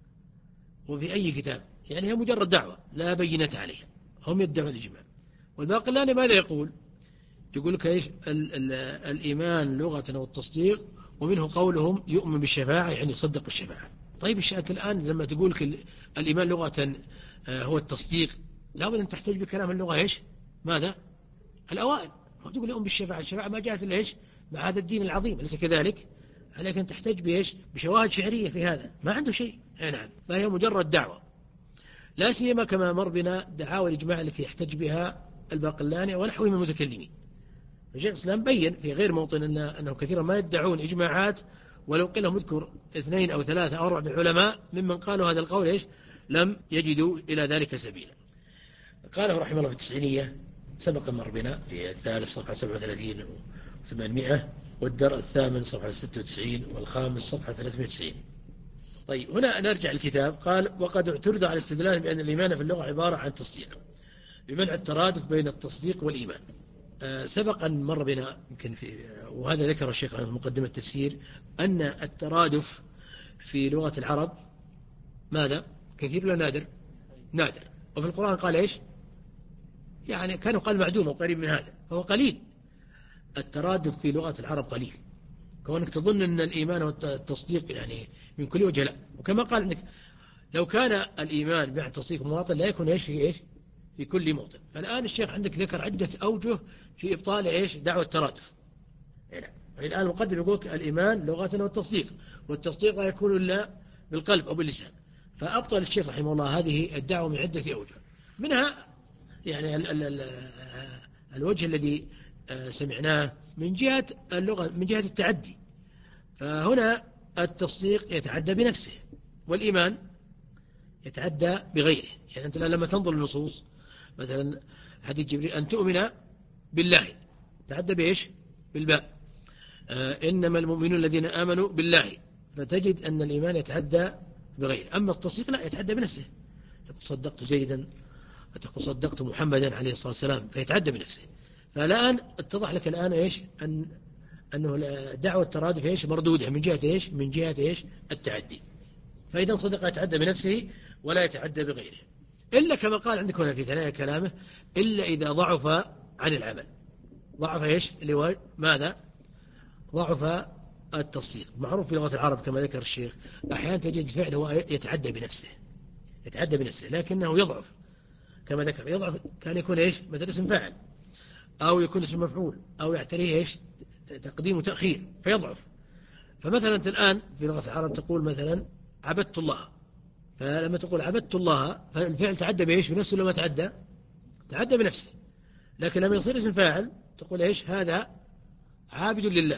B: وفي أي كتاب؟ يعني هي مجرد دعوة لا بينة عليها، هم يدعون الإجماع. والباقلاني ماذا يقول؟ يقول لك إيش؟ ال ال الإيمان لغة والتصديق، ومنه قولهم يؤمن بالشفاعة يعني يصدق بالشفاعة. طيب الشأت الآن لما تقول لك الإيمان لغة هو التصديق، لابد أن تحتاج بكلام اللغة إيش؟ ماذا؟ الأوائل. ما تقول يؤمن بالشفاعة، الشفاعة ما جاءت إلا إيش؟ مع هذا الدين العظيم، أليس كذلك؟ عليك أن تحتاج بإيش؟ بشواهد شعرية في هذا، ما عنده شيء. نعم، فهي مجرد دعوة، لا سيما كما مر بنا دعاوى الإجماع التي يحتج بها الباقلاني ونحوه من المتكلمين. الشيخ الإسلام بين في غير موطن أن أنه كثيرا ما يدعون إجماعات، ولو قيل لهم اذكر اثنين أو ثلاثة أو أربعة من العلماء ممن قالوا هذا القول إيش؟ لم يجدوا إلى ذلك سبيلا. قاله رحمه الله في التسعينية، سبق مر بنا في الثالث صفحة سبعة وثلاثين وثمانمائة، والدرء الثامن صفحة ستة وتسعين، والخامس صفحة ثلاثمائة وتسعين. طيب هنا نرجع الكتاب. قال: وقد اعترض على الاستدلال بأن الإيمان في اللغة عبارة عن تصديق، بمنع الترادف بين التصديق والإيمان. آه سبق أن مر بنا يمكن في وهذا ذكر الشيخ في مقدمة التفسير أن الترادف في لغة العرب ماذا؟ كثير ولا نادر؟ نادر. وفي القرآن قال إيش؟ يعني كانوا قال معدوم وقريب من هذا، فهو قليل. الترادف في لغة العرب قليل، كونك تظن أن الإيمان والتصديق يعني من كل وجه، لا. وكما قال عندك لو كان الإيمان مع التصديق مواطن لا يكون إيش في إيش في كل موطن. فالآن الشيخ عندك ذكر عدة أوجه في إبطال إيش دعوة الترادف. يعني الآن المقدم يقول الإيمان لغة والتصديق، والتصديق لا يكون إلا بالقلب أو باللسان. فأبطل الشيخ رحمه الله هذه الدعوة من عدة أوجه، منها يعني ال ال ال الوجه الذي سمعناه من جهة اللغة، من جهة التعدي. فهنا التصديق يتعدى بنفسه، والإيمان يتعدى بغيره. يعني أنت لما تنظر النصوص مثلا حديث جبريل أن تؤمن بالله، تعدى بإيش؟ بالباء. آه إنما المؤمنون الذين آمنوا بالله، فتجد أن الإيمان يتعدى بغيره. أما التصديق لا، يتعدى بنفسه. تقول صدقت زيدا، تقول صدقت محمدا عليه الصلاة والسلام، فيتعدى بنفسه. فالآن اتضح لك الآن إيش؟ أن أنه دعوة الترادف إيش مردودة من جهة إيش؟ من جهة إيش؟ التعدي. فإذا صدق يتعدى بنفسه ولا يتعدى بغيره، إلا كما قال عندك هنا في ثنايا كلامه: إلا إذا ضعف عن العمل. ضعف إيش؟ اللي هو ماذا؟ ضعف التصديق. معروف في لغة العرب كما ذكر الشيخ أحيانا تجد الفعل هو يتعدى بنفسه، يتعدى بنفسه لكنه يضعف. كما ذكر يضعف كان يكون إيش؟ مثل اسم فاعل، أو يكون اسم مفعول أو يعتريه إيش تقديم وتأخير فيضعف. فمثلا أنت الآن في لغة العرب تقول مثلا عبدت الله، فلما تقول عبدت الله فالفعل تعدى بإيش بنفسه لما تعدى تعدى بنفسه، لكن لما يصير اسم فاعل تقول إيش هذا عابد لله.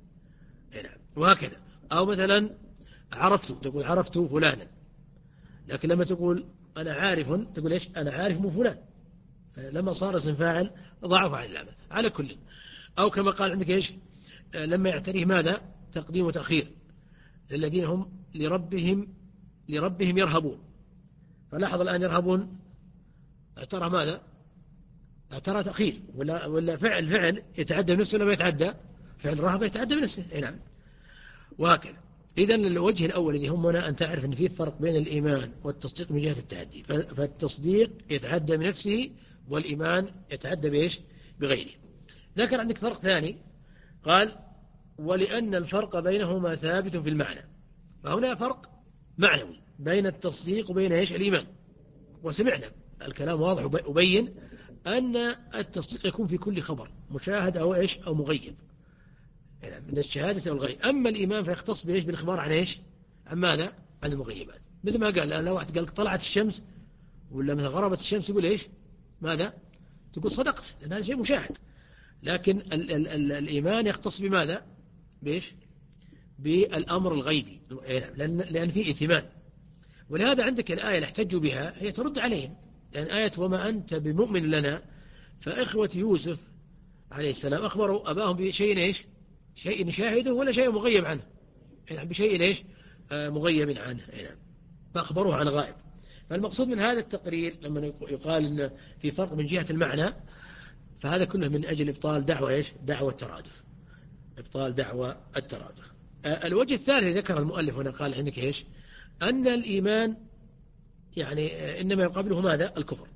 B: نعم. وهكذا. أو مثلا عرفت تقول عرفت فلانا، لكن لما تقول أنا عارف تقول إيش أنا عارف من فلان، فلما صار اسم فاعل ضعف عن العمل. على كل. أو كما قال عندك إيش لما يعتريه ماذا تقديم وتأخير للذين هم لربهم لربهم يرهبون. فلاحظ الآن يرهبون اعترى ماذا اعترى تأخير ولا ولا فعل فعل يتعدى بنفسه ولا ما يتعدى فعل رهب يتعدى بنفسه. اي نعم. وهكذا. إذن الوجه الأول الذي همنا أن تعرف أن في فرق بين الإيمان والتصديق من جهة التعدي. فالتصديق يتعدى بنفسه والإيمان يتعدى بإيش بغيره. ذكر عندك فرق ثاني قال ولأن الفرق بينهما ثابت في المعنى. فهنا فرق معنوي بين التصديق وبين إيش الإيمان. وسمعنا الكلام واضح وبين أن التصديق يكون في كل خبر مشاهد أو إيش أو مغيب من الشهادة أو الغيب. أما الإيمان فيختص بإيش بالإخبار عن إيش عن ماذا عن المغيبات. مثل ما قال الآن لو واحد قال طلعت الشمس ولا مثلا غربت الشمس تقول إيش ماذا تقول صدقت لأن هذا شيء مشاهد. لكن ال ال ال الإيمان يختص بماذا بإيش بالأمر الغيبي لأن, لأن فيه إثمان. ولهذا عندك الآية اللي احتجوا بها هي ترد عليهم، لأن آية وما أنت بمؤمن لنا. فإخوة يوسف عليه السلام أخبروا أباهم بشيء إيش شيء شاهده ولا شيء مغيب عنه يعني بشيء إيش آه مغيب عنه يعني فأخبروه عن غائب. فالمقصود من هذا التقرير لما يقال إن في فرق من جهة المعنى فهذا كله من أجل إبطال دعوة إيش دعوة الترادف إبطال دعوة الترادف. آه الوجه الثالث ذكر المؤلف هنا قال عندك إيش أن الإيمان يعني آه إنما يقابله ماذا الكفر.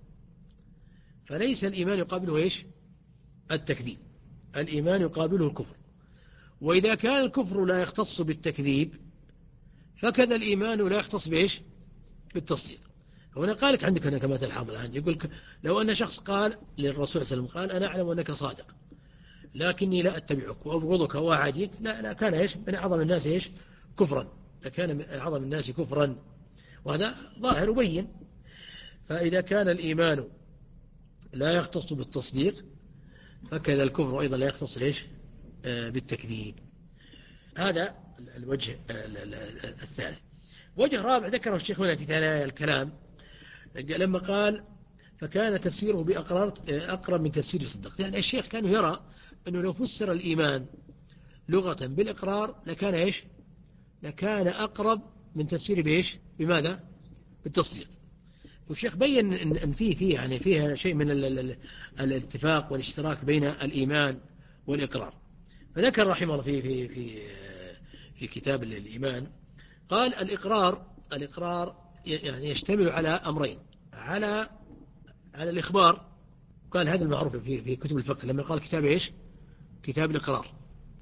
B: فليس الإيمان يقابله إيش التكذيب. الإيمان يقابله الكفر. وإذا كان الكفر لا يختص بالتكذيب فكذا الإيمان لا يختص بإيش بالتصديق. هنا قالك عندك هنا كما تلحظ الآن يقول لو أن شخص قال للرسول صلى الله عليه وسلم قال أنا أعلم أنك صادق لكني لا أتبعك وأبغضك وأعاديك لا لا كان إيش من أعظم الناس إيش كفرا. كان من أعظم الناس كفرا وهذا ظاهر وبين. فإذا كان الإيمان لا يختص بالتصديق فكذا الكفر أيضا لا يختص إيش آه بالتكذيب. هذا الوجه الثالث. وجه رابع ذكره الشيخ هنا في ثنايا الكلام لما قال فكان تفسيره بأقرار أقرب من تفسير الصدق. يعني الشيخ كان يرى أنه لو فسر الإيمان لغة بالإقرار لكان إيش لكان أقرب من تفسيره بإيش بماذا بالتصديق. والشيخ بين أن فيه فيه يعني فيها شيء من الاتفاق والاشتراك بين الإيمان والإقرار. فذكر رحمه الله في في في في كتاب الإيمان قال الإقرار الإقرار يعني يشتمل على أمرين على على الإخبار. قال هذا المعروف في في كتب الفقه لما قال كتاب إيش كتاب الإقرار.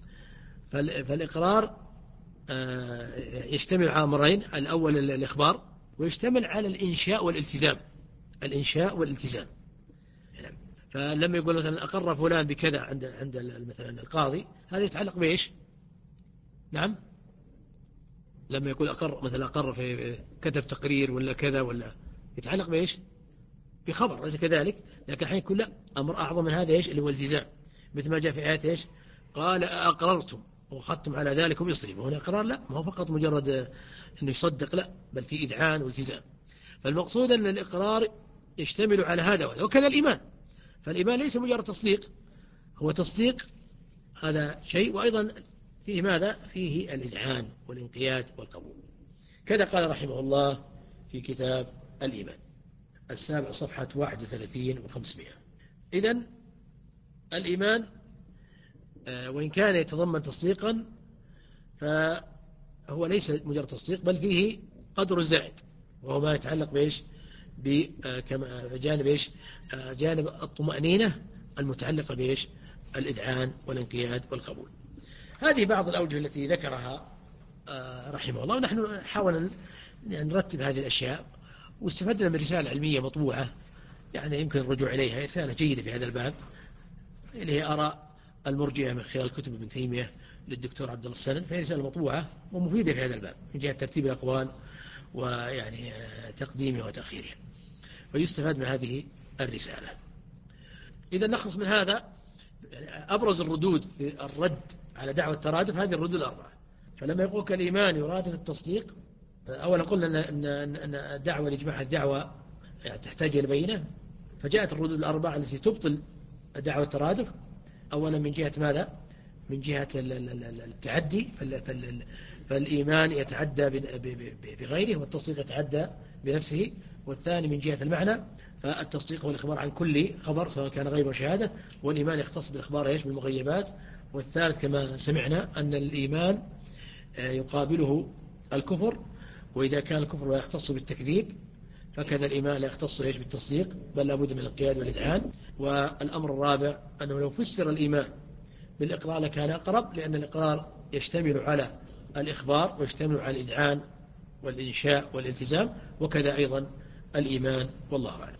B: فالإقرار يشتمل على أمرين الأول الإخبار ويشتمل على الإنشاء والالتزام. الإنشاء والالتزام. فلما يقول مثلا أقر فلان بكذا عند عند مثلا القاضي هذا يتعلق بإيش نعم لما يقول أقر مثلا أقر في كتب تقرير ولا كذا ولا يتعلق بإيش بخبر ليس كذلك. لكن الحين يقول لا أمر أعظم من هذا إيش اللي هو الالتزام مثل ما جاء في آيات إيش قال أقررتم وخدتم على ذلك ويصري. وهنا إقرار لا ما هو فقط مجرد أنه يصدق لا بل في إذعان والتزام. فالمقصود أن الإقرار يشتمل على هذا وهذا وكذا الإيمان. فالإيمان ليس مجرد تصديق هو تصديق هذا شيء وأيضا فيه ماذا فيه الإذعان والانقياد والقبول. كذا قال رحمه الله في كتاب الإيمان السابع صفحة واحد وثلاثين وخمسمائة. إذن الإيمان وإن كان يتضمن تصديقا فهو ليس مجرد تصديق بل فيه قدر زائد وهو ما يتعلق بإيش بجانب إيش جانب الطمأنينة المتعلقة بإيش الإذعان والانقياد والقبول. هذه بعض الأوجه التي ذكرها رحمه الله. ونحن نحاول أن نرتب هذه الأشياء واستفدنا من رسالة علمية مطبوعة يعني يمكن الرجوع إليها رسالة جيدة في هذا الباب اللي هي آراء المرجئة من خلال كتب ابن تيمية للدكتور عبد الله السند، فهي رسالة مطبوعة ومفيدة في هذا الباب من جهة ترتيب الأقوال ويعني تقديمه وتأخيره، ويستفاد من هذه الرسالة. إذا نخلص من هذا أبرز الردود في الرد على دعوة الترادف هذه الردود الأربعة. فلما يقول كالإيمان يرادف التصديق، أولا قلنا أن أن الدعوة لإجماع الدعوة يعني تحتاج إلى بينة، فجاءت الردود الأربعة التي تبطل دعوة الترادف. أولا من جهة ماذا؟ من جهة التعدي، فالإيمان يتعدى بغيره والتصديق يتعدى بنفسه. والثاني من جهة المعنى، فالتصديق هو الإخبار عن كل خبر سواء كان غيب وشهادة، والإيمان يختص بالإخبار إيش بالمغيبات. والثالث كما سمعنا أن الإيمان يقابله الكفر، وإذا كان الكفر لا يختص بالتكذيب فكذا الإيمان لا يختص إيش بالتصديق، بل لابد من الانقياد والإذعان. والأمر الرابع أنه لو فسر الإيمان بالإقرار لكان أقرب، لأن الإقرار يشتمل على الإخبار ويشتمل على الإذعان والإنشاء والالتزام، وكذا أيضا الإيمان، والله أعلم.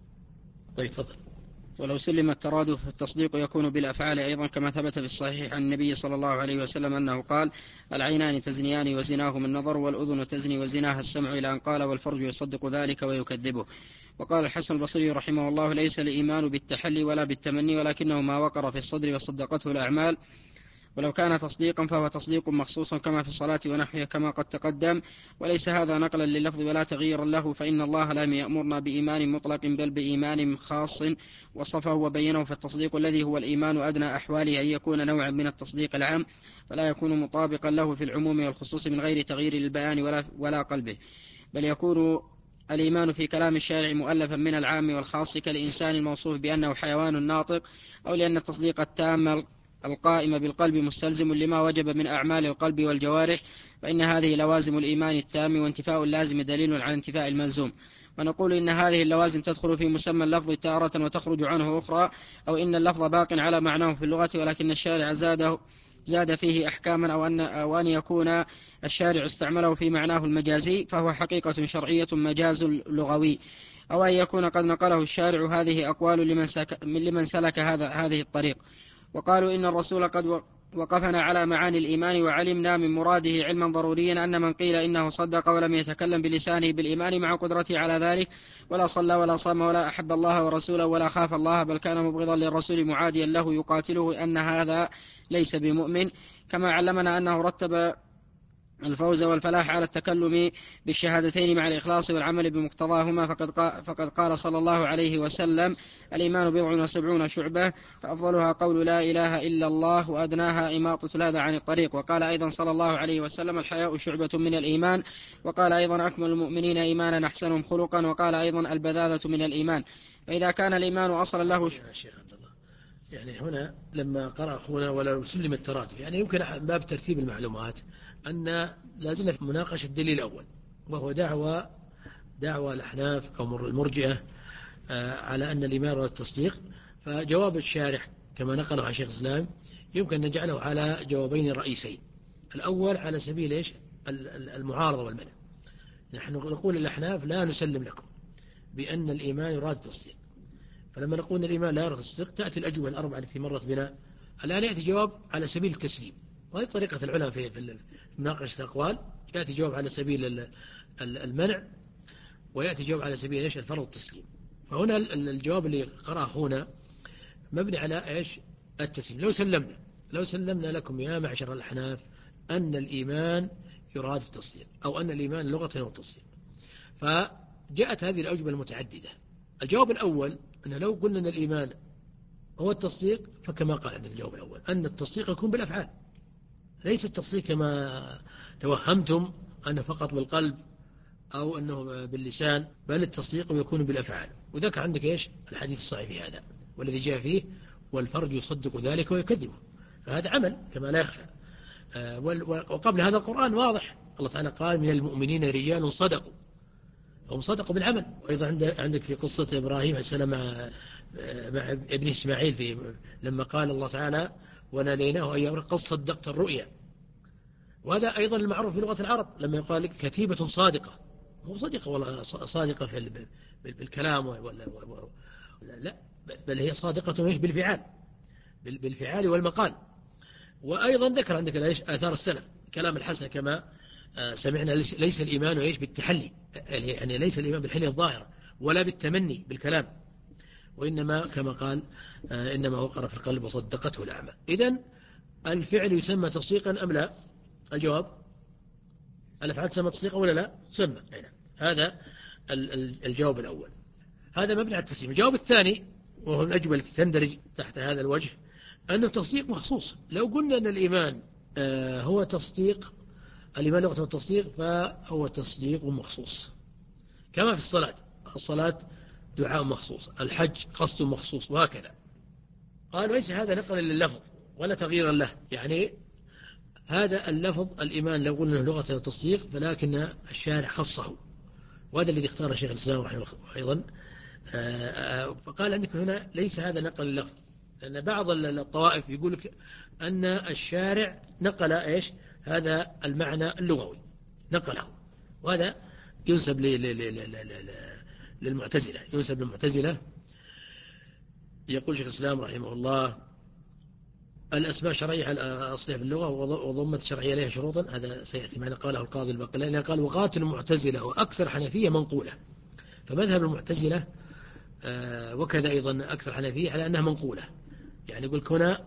B: طيب تفضل.
A: ولو سلم الترادف فالتصديق يكون بالأفعال أيضا، كما ثبت في الصحيح عن النبي صلى الله عليه وسلم أنه قال: العينان تزنيان وزناهما النظر، والأذن تزني وزناها السمع، إلى أن قال: والفرج يصدق ذلك ويكذبه. وقال الحسن البصري رحمه الله: ليس الإيمان بالتحلي ولا بالتمني، ولكنه ما وقر في الصدر وصدقته الأعمال، ولو كان تصديقا فهو تصديق مخصوص كما في الصلاة ونحوها كما قد تقدم. وليس هذا نقلا لللفظ ولا تغييرا له، فإن الله لم يأمرنا بإيمان مطلق بل بإيمان خاص وصفه وبينه. فالتصديق الذي هو الإيمان أدنى أحواله أن يكون نوعا من التصديق العام، فلا يكون مطابقا له في العموم والخصوص من غير تغيير للبيان ولا, ولا قلبه، بل يكون الإيمان في كلام الشارع مؤلفا من العام والخاص، كالإنسان الموصوف بأنه حيوان ناطق، أو لأن التصديق التام القائم بالقلب مستلزم لما وجب من أعمال القلب والجوارح، فإن هذه لوازم الإيمان التام، وانتفاء اللازم دليل على انتفاء الملزوم. ونقول إن هذه اللوازم تدخل في مسمى اللفظ تارة وتخرج عنه أخرى، أو إن اللفظ باق على معناه في اللغة ولكن الشارع زاده زاد فيه أحكاما، أو أن, أو أن يكون الشارع استعمله في معناه المجازي فهو حقيقة شرعية مجاز لغوي، أو أن يكون قد نقله الشارع هذه أقوال لمن, سك لمن سلك هذا هذه الطريق. وقالوا إن الرسول قد وقفنا على معاني الإيمان، وعلمنا من مراده علما ضروريا أن من قيل إنه صدق ولم يتكلم بلسانه بالإيمان مع قدرته على ذلك، ولا صلى ولا صام ولا أحب الله ورسوله ولا خاف الله بل كان مبغضا للرسول معاديا له يقاتله، أن هذا ليس بمؤمن. كما علمنا أنه رتب الفوز والفلاح على التكلم بالشهادتين مع الإخلاص والعمل بمقتضاهما، فقد قال, فقد قال صلى الله عليه وسلم: الإيمان بضع وسبعون شعبة، فأفضلها قول لا إله إلا الله، وأدناها إماطة الأذى عن الطريق. وقال أيضا صلى الله عليه وسلم: الحياء شعبة من الإيمان. وقال أيضا: أكمل المؤمنين إيمانا أحسنهم خلقا. وقال أيضا: البذاذة من الإيمان. فإذا كان الإيمان أصلا له ش...
B: يعني هنا لما قرأ أخونا ولو سلم الترادف، يعني يمكن باب ترتيب المعلومات أن لازلنا في مناقشة الدليل الأول، وهو دعوة دعوة الأحناف أو المرجئة على أن الإيمان هو التصديق. فجواب الشارح كما نقله عن شيخ الإسلام يمكن أن نجعله على جوابين رئيسين. الأول على سبيل إيش؟ المعارضة والمنع. نحن نقول للأحناف لا نسلم لكم بأن الإيمان يراد التصديق، فلما نقول أن الإيمان لا يراد التصديق تأتي الأجوبة الأربعة التي مرت بنا. الآن يأتي جواب على سبيل التسليم، وهذه طريقة العلماء في مناقشة الأقوال. يأتي جواب على سبيل المنع، ويأتي جواب على سبيل إيش؟ الفرض والتسليم. فهنا الجواب اللي قرأ أخونا مبني على إيش؟ التسليم. لو سلمنا لو سلمنا لكم يا معشر الأحناف أن الإيمان يراد التصديق، أو أن الإيمان لغة هو التصديق، فجاءت هذه الأجوبة المتعددة. الجواب الأول أن لو قلنا أن الإيمان هو التصديق، فكما قال عندنا الجواب الأول أن التصديق يكون بالأفعال، ليس التصديق كما توهمتم أنه فقط بالقلب أو أنه باللسان، بل التصديق يكون بالأفعال. وذاك عندك إيش؟ الحديث الصحيح في هذا والذي جاء فيه: والفرج يصدق ذلك ويكذبه. فهذا عمل كما لا يخفى. وقبل هذا القرآن واضح، الله تعالى قال: من المؤمنين رجال صدقوا، هم صدقوا بالعمل. وأيضا عندك في قصة إبراهيم عليه السلام مع مع ابن إسماعيل في لما قال الله تعالى: وناديناه أن يا قد صدقت الرؤيا. وهذا أيضا المعروف في لغة العرب لما يقال لك كتيبة صادقة، هو صادقة ولا صادقة في بالكلام ولا لا، بل هي صادقة بالفعال. بالفعال والمقال. وأيضا ذكر عندك إيش آثار السلف كلام الحسن كما سمعنا ليس الإيمان إيش بالتحلي، يعني ليس الإيمان بالحلية الظاهرة ولا بالتمني بالكلام، وإنما كما قال إنما وقر في القلب وصدقته الأعمى. إذن الفعل يسمى تصديقا أم لا؟ الجواب الأفعال تسمى تصديقا ولا لا؟ تسمى. هذا الجواب الأول، هذا مبني على التسليم. الجواب الثاني وهو الأجوبة التي تندرج تحت هذا الوجه أنه تصديق مخصوص. لو قلنا أن الإيمان هو تصديق، الإيمان لغة التصديق فهو تصديق مخصوص، كما في الصلاة، الصلاة دعاء مخصوص، الحج قصد مخصوص، وهكذا. قالوا ليس هذا نقلا لللفظ ولا تغييرا له، يعني هذا اللفظ الإيمان لو قلنا لغة التصديق فلكن الشارع خصه، وهذا الذي اختاره شيخ الإسلام رحمه الله أيضا. فقال عندك هنا ليس هذا نقل اللفظ، لأن بعض الطوائف يقول لك أن الشارع نقل إيش هذا المعنى اللغوي، نقله، وهذا ينسب للمعتزلة، ينسب للمعتزلة. يقول شيخ الإسلام رحمه الله الأسماء شرعية على أصلها في اللغة وضمة شرعية لها شروطا، هذا سيأتي معنا. قاله القاضي الباقلاني قال وقاتل المعتزلة وأكثر حنفية منقولة، فمذهب المعتزلة وكذا أيضا أكثر حنفية على أنها منقولة، يعني يقول هنا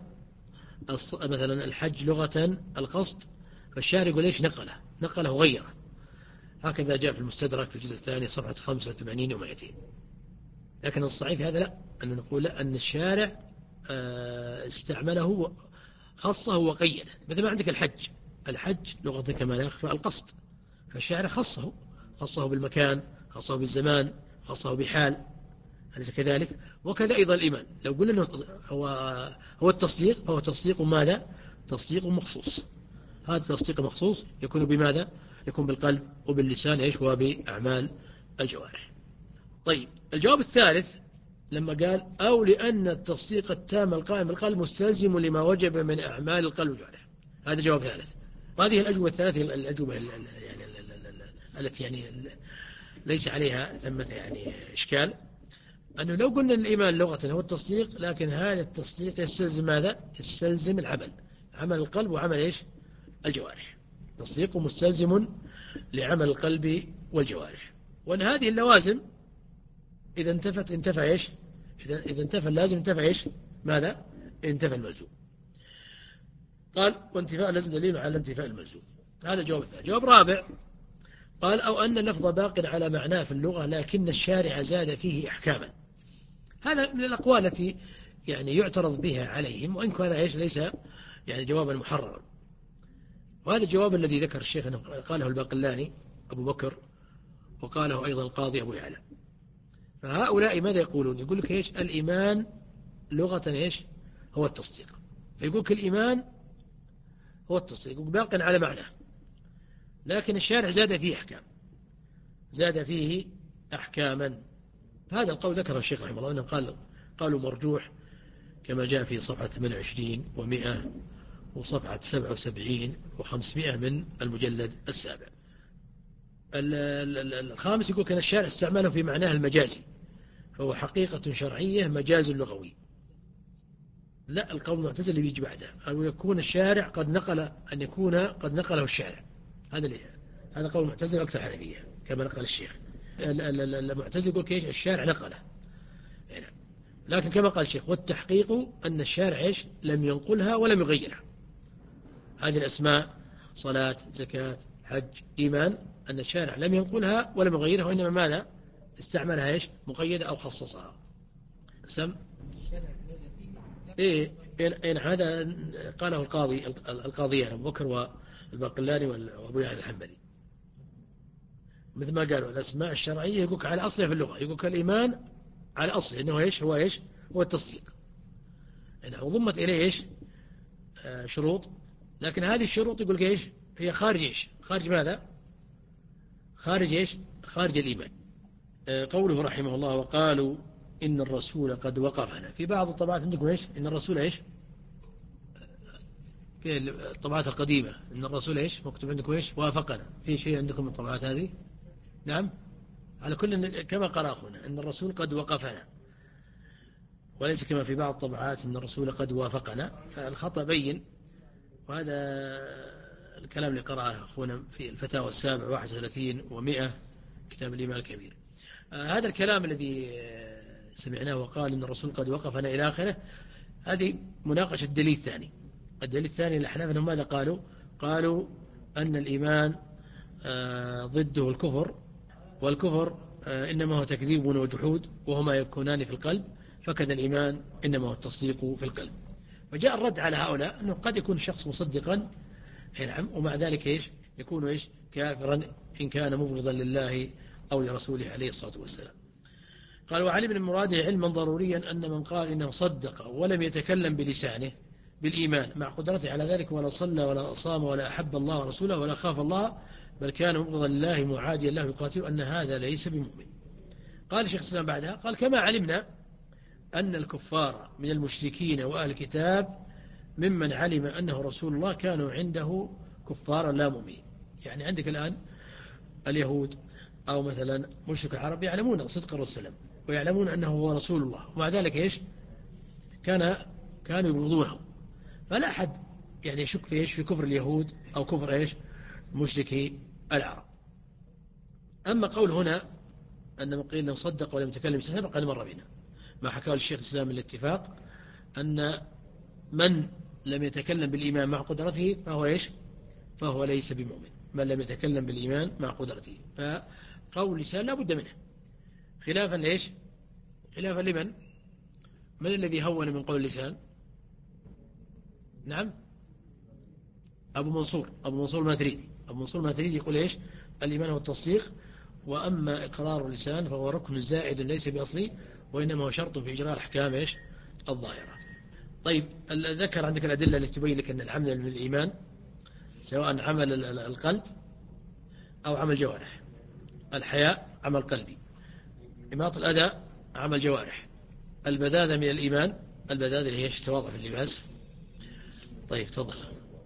B: مثلا الحج لغة القصد، فالشارع يقول ليش نقله نقله وغيره. هكذا جاء في المستدرك في الجزء الثاني صفحة خمسة وثمانين ومائتين. لكن الصحيح هذا لا، أن نقول لا، أن الشارع استعمله خصه وقيده. مثل ما عندك الحج، الحج لغة كما لا يخفى القصد، فالشارع خصه خصه بالمكان، خصه بالزمان، خصه بحال، أليس كذلك؟ وكذا أيضا الإيمان لو قلنا أنه هو, هو التصديق فهو تصديق ماذا؟ تصديق مخصوص. هذا التصديق المخصوص يكون بماذا؟ يكون بالقلب وباللسان إيش وبأعمال الجوارح. طيب الجواب الثالث لما قال أو لأن التصديق التام القائم بالقلب مستلزم لما وجب من أعمال القلب والجوارح، هذا جواب ثالث. وهذه الأجوبة الثلاثة الأجوبة يعني التي يعني ليس عليها ثمة يعني إشكال، أنه لو قلنا الإيمان لغة هو التصديق، لكن هذا التصديق يستلزم ماذا؟ يستلزم العمل، عمل القلب وعمل إيش؟ الجوارح. تصديق مستلزم لعمل القلب والجوارح، وأن هذه اللوازم إذا انتفت انتفى إيش؟ إذا إذا انتفى اللازم انتفى إيش؟ ماذا؟ انتفى الملزوم. قال وانتفاء اللازم دليل على انتفاء الملزوم. هذا جواب الثاني. جواب رابع قال أو أن اللفظ باق على معناه في اللغة لكن الشارع زاد فيه إحكاما. هذا من الأقوال التي يعني يعترض بها عليهم، وإن كان إيش ليس يعني جوابا محررا. وهذا الجواب الذي ذكر الشيخ قاله الباقلاني أبو بكر، وقاله أيضا القاضي أبو يعلى. فهؤلاء ماذا يقولون؟ يقول لك إيش؟ الإيمان لغة إيش؟ هو التصديق. فيقول لك الإيمان هو التصديق، يقول باق على معناه، لكن الشارع زاد فيه أحكام، زاد فيه أحكاما. هذا القول ذكر الشيخ رحمه الله أنه قال قالوا مرجوح كما جاء في صفحة ثمانية وعشرين ومئة وصفحة سبعة وسبعين وخمسمائة من المجلد السابع. الخامس يقول كان الشارع استعماله في معناه المجازي، فهو حقيقة شرعية مجاز لغوي. لا، القول المعتزلي اللي بيجي بعده أو يكون الشارع قد نقل، أن يكون قد نقله الشارع. هذا اللي هذا قول المعتزلي أكثر حنفية كما نقل الشيخ. المعتزلي يقول كيش الشارع نقله يعني. لكن كما قال الشيخ والتحقيق أن الشارع إيش لم ينقلها ولم يغيرها. هذه الأسماء صلاة زكاة حج إيمان، أن الشارع لم ينقلها ولم يغيرها، وإنما ماذا استعملها إيش مقيدة أو خصصها. سم إيه إن هذا قاله القاضي القاضيان أبو بكر والباقلاني وأبو يعلى الحنبلي. مثل ما قالوا الأسماء الشرعية يقولك على أصلها في اللغة، يقولك الإيمان على أصله إنه إيش هو إيش هو التصديق، يعني وضمت إليه إيش آه شروط، لكن هذه الشروط يقولك إيش هي خارج إيش خارج ماذا خارج إيش خارج الإيمان. آه قوله رحمه الله وقالوا إن الرسول قد وقفنا. في بعض الطبعات عندكم إيش إن الرسول إيش في الطبعات القديمة إن الرسول إيش مكتوب عندكم إيش وافقنا. في شيء عندكم من الطبعات هذه؟ نعم. على كل كما قرأ أخونا إن الرسول قد وقفنا. وليس كما في بعض الطبعات أن الرسول قد وافقنا، فالخطأ بين. وهذا الكلام اللي قرأه أخونا في الفتاوى السابع واحد وثلاثين ومئة كتاب الإيمان الكبير. آه هذا الكلام الذي سمعناه وقال أن الرسول قد وقفنا إلى آخره، هذه مناقشة الدليل الثاني. الدليل الثاني الأحناف أنهم ماذا قالوا؟ قالوا أن الإيمان آه ضده الكفر، والكفر آه إنما هو تكذيب وجحود وهما يكونان في القلب، فكذا الإيمان إنما هو التصديق في القلب. وجاء الرد على هؤلاء أنه قد يكون الشخص مصدقا نعم، ومع ذلك إيش يكون إيش كافرا إن كان مبغضا لله أو لرسوله عليه الصلاة والسلام. قال وعلم من مراده علما ضروريا أن من قال إنه صدق ولم يتكلم بلسانه بالإيمان مع قدرته على ذلك ولا صلى ولا صام ولا أحب الله ورسوله ولا خاف الله بل كان مبغضا لله معاديا له يقاتل أن هذا ليس بمؤمن. قال الشيخ الإسلام بعدها قال كما علمنا أن الكفار من المشركين وأهل الكتاب ممن علم أنه رسول الله كانوا عنده كفارا لا مؤمنين. يعني عندك الآن اليهود أو مثلا مشرك العرب يعلمون صدق الرسول ويعلمون أنه هو رسول الله، ومع ذلك إيش كان كانوا يبغضونه. فلا أحد يعني يشك في إيش في كفر اليهود أو كفر إيش مشركي العرب. أما قول هنا أن من قيل أنه صدق ولم يتكلم سبق أن مر بنا ما حكاه الشيخ الإسلام الاتفاق أن من لم يتكلم بالإيمان مع قدرته فهو إيش فهو ليس بمؤمن، من لم يتكلم بالإيمان مع قدرته. فقول لسان لا بد منه، خلافا ليش خلافا لمن من الذي هون من قول اللسان؟ نعم أبو منصور أبو منصور الماتريدي أبو منصور الماتريدي يقول إيش الإيمان هو التصديق، وأما إقرار اللسان فهو ركن زائد ليس بأصلي وإنما هو شرط في إجراء الأحكام إيش الظاهرة. طيب ذكر عندك الأدلة التي تبين لك أن العمل من الإيمان سواء عمل القلب أو عمل جوارح. الحياء عمل قلبي، إماطة الأذى عمل جوارح، البذاذة من الإيمان، البذاذة اللي هي التواضع في اللباس. طيب تفضل.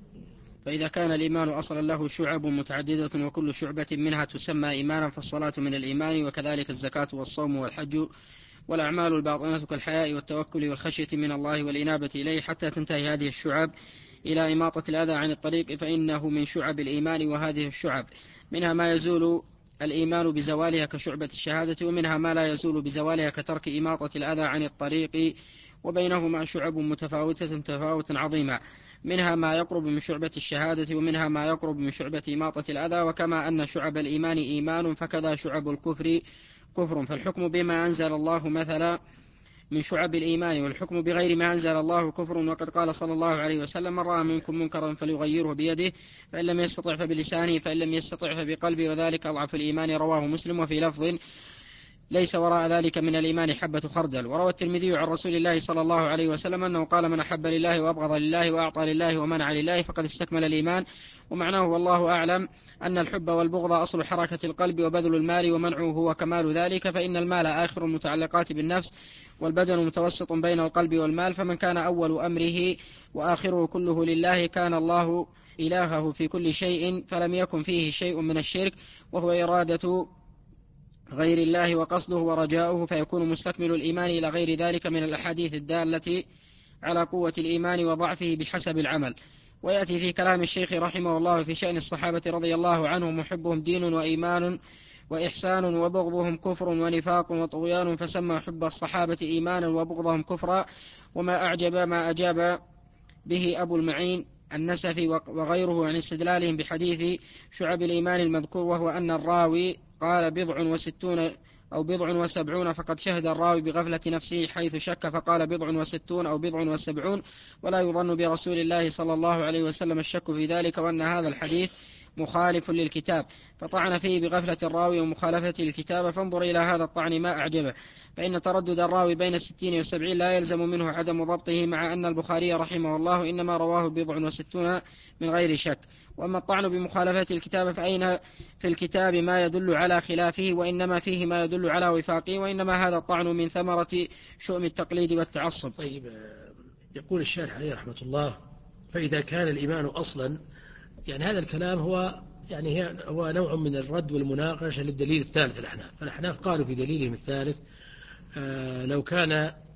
A: فإذا كان الإيمان أصلا له شعب متعددة وكل شعبة منها تسمى إيمانا فالصلاة من الإيمان، وكذلك الزكاة والصوم والحج والأعمال الباطنة كالحياء والتوكل والخشية من الله والإنابة إليه حتى تنتهي هذه الشعب إلى إماطة الأذى عن الطريق، فإنه من شعب الإيمان. وهذه الشعب منها ما يزول الإيمان بزوالها كشعبة الشهادة، ومنها ما لا يزول بزوالها كترك إماطة الأذى عن الطريق، وبينهما شعب متفاوتة تفاوتا عظيما، منها ما يقرب من شعبة الشهادة ومنها ما يقرب من شعبة إماطة الأذى. وكما أن شعب الإيمان إيمان فكذا شعب الكفر كفر، فالحكم بما أنزل الله مثلا من شعب الإيمان، والحكم بغير ما أنزل الله كفر. وقد قال صلى الله عليه وسلم من رأى منكم منكرا فليغيره بيده فإن لم يستطع فبلسانه فإن لم يستطع فبقلبه وذلك أضعف الإيمان، رواه مسلم. وفي لفظ ليس وراء ذلك من الإيمان حبة خردل. وروى الترمذي عن رسول الله صلى الله عليه وسلم أنه قال من أحب لله وأبغض لله وأعطى لله ومنع لله فقد استكمل الإيمان. ومعناه والله أعلم أن الحب والبغض أصل حركة القلب وبذل المال ومنعه هو كمال ذلك، فإن المال آخر المتعلقات بالنفس والبدن متوسط بين القلب والمال، فمن كان أول أمره وآخره كله لله كان الله إلهه في كل شيء فلم يكن فيه شيء من الشرك وهو إرادة غير الله وقصده ورجاؤه، فيكون مستكمل الإيمان إلى غير ذلك من الأحاديث الدالة على قوة الإيمان وضعفه بحسب العمل. ويأتي في كلام الشيخ رحمه الله في شأن الصحابة رضي الله عنهم محبهم دين وإيمان وإحسان وبغضهم كفر ونفاق وطغيان، فسمى حب الصحابة إيمانا وبغضهم كفرا. وما أعجب ما أجاب به أبو المعين النسفي وغيره عن استدلالهم بحديث شعب الإيمان المذكور، وهو أن الراوي قال بضع وستون أو بضع وسبعون، فقد شهد الراوي بغفلة نفسه حيث شك فقال بضع وستون أو بضع وسبعون، ولا يظن برسول الله صلى الله عليه وسلم الشك في ذلك، وأن هذا الحديث مخالف للكتاب فطعن فيه بغفلة الراوي ومخالفته للكتاب. فانظر إلى هذا الطعن ما أعجبه، فإن تردد الراوي بين الستين والسبعين لا يلزم منه عدم ضبطه، مع أن البخاري رحمه الله إنما رواه بضع وستون من غير شك. وأما الطعن بمخالفة الكتاب فأين في الكتاب ما يدل على خلافه، وإنما فيه ما يدل على وفاقه، وإنما هذا الطعن من ثمرة شؤم التقليد والتعصب.
B: طيب يقول الشارح عليه رحمة الله فإذا كان الإيمان أصلا، يعني هذا الكلام هو يعني هو نوع من الرد والمناقشة للدليل الثالث الأحناف. فالأحناف قالوا في دليلهم الثالث آه لو كان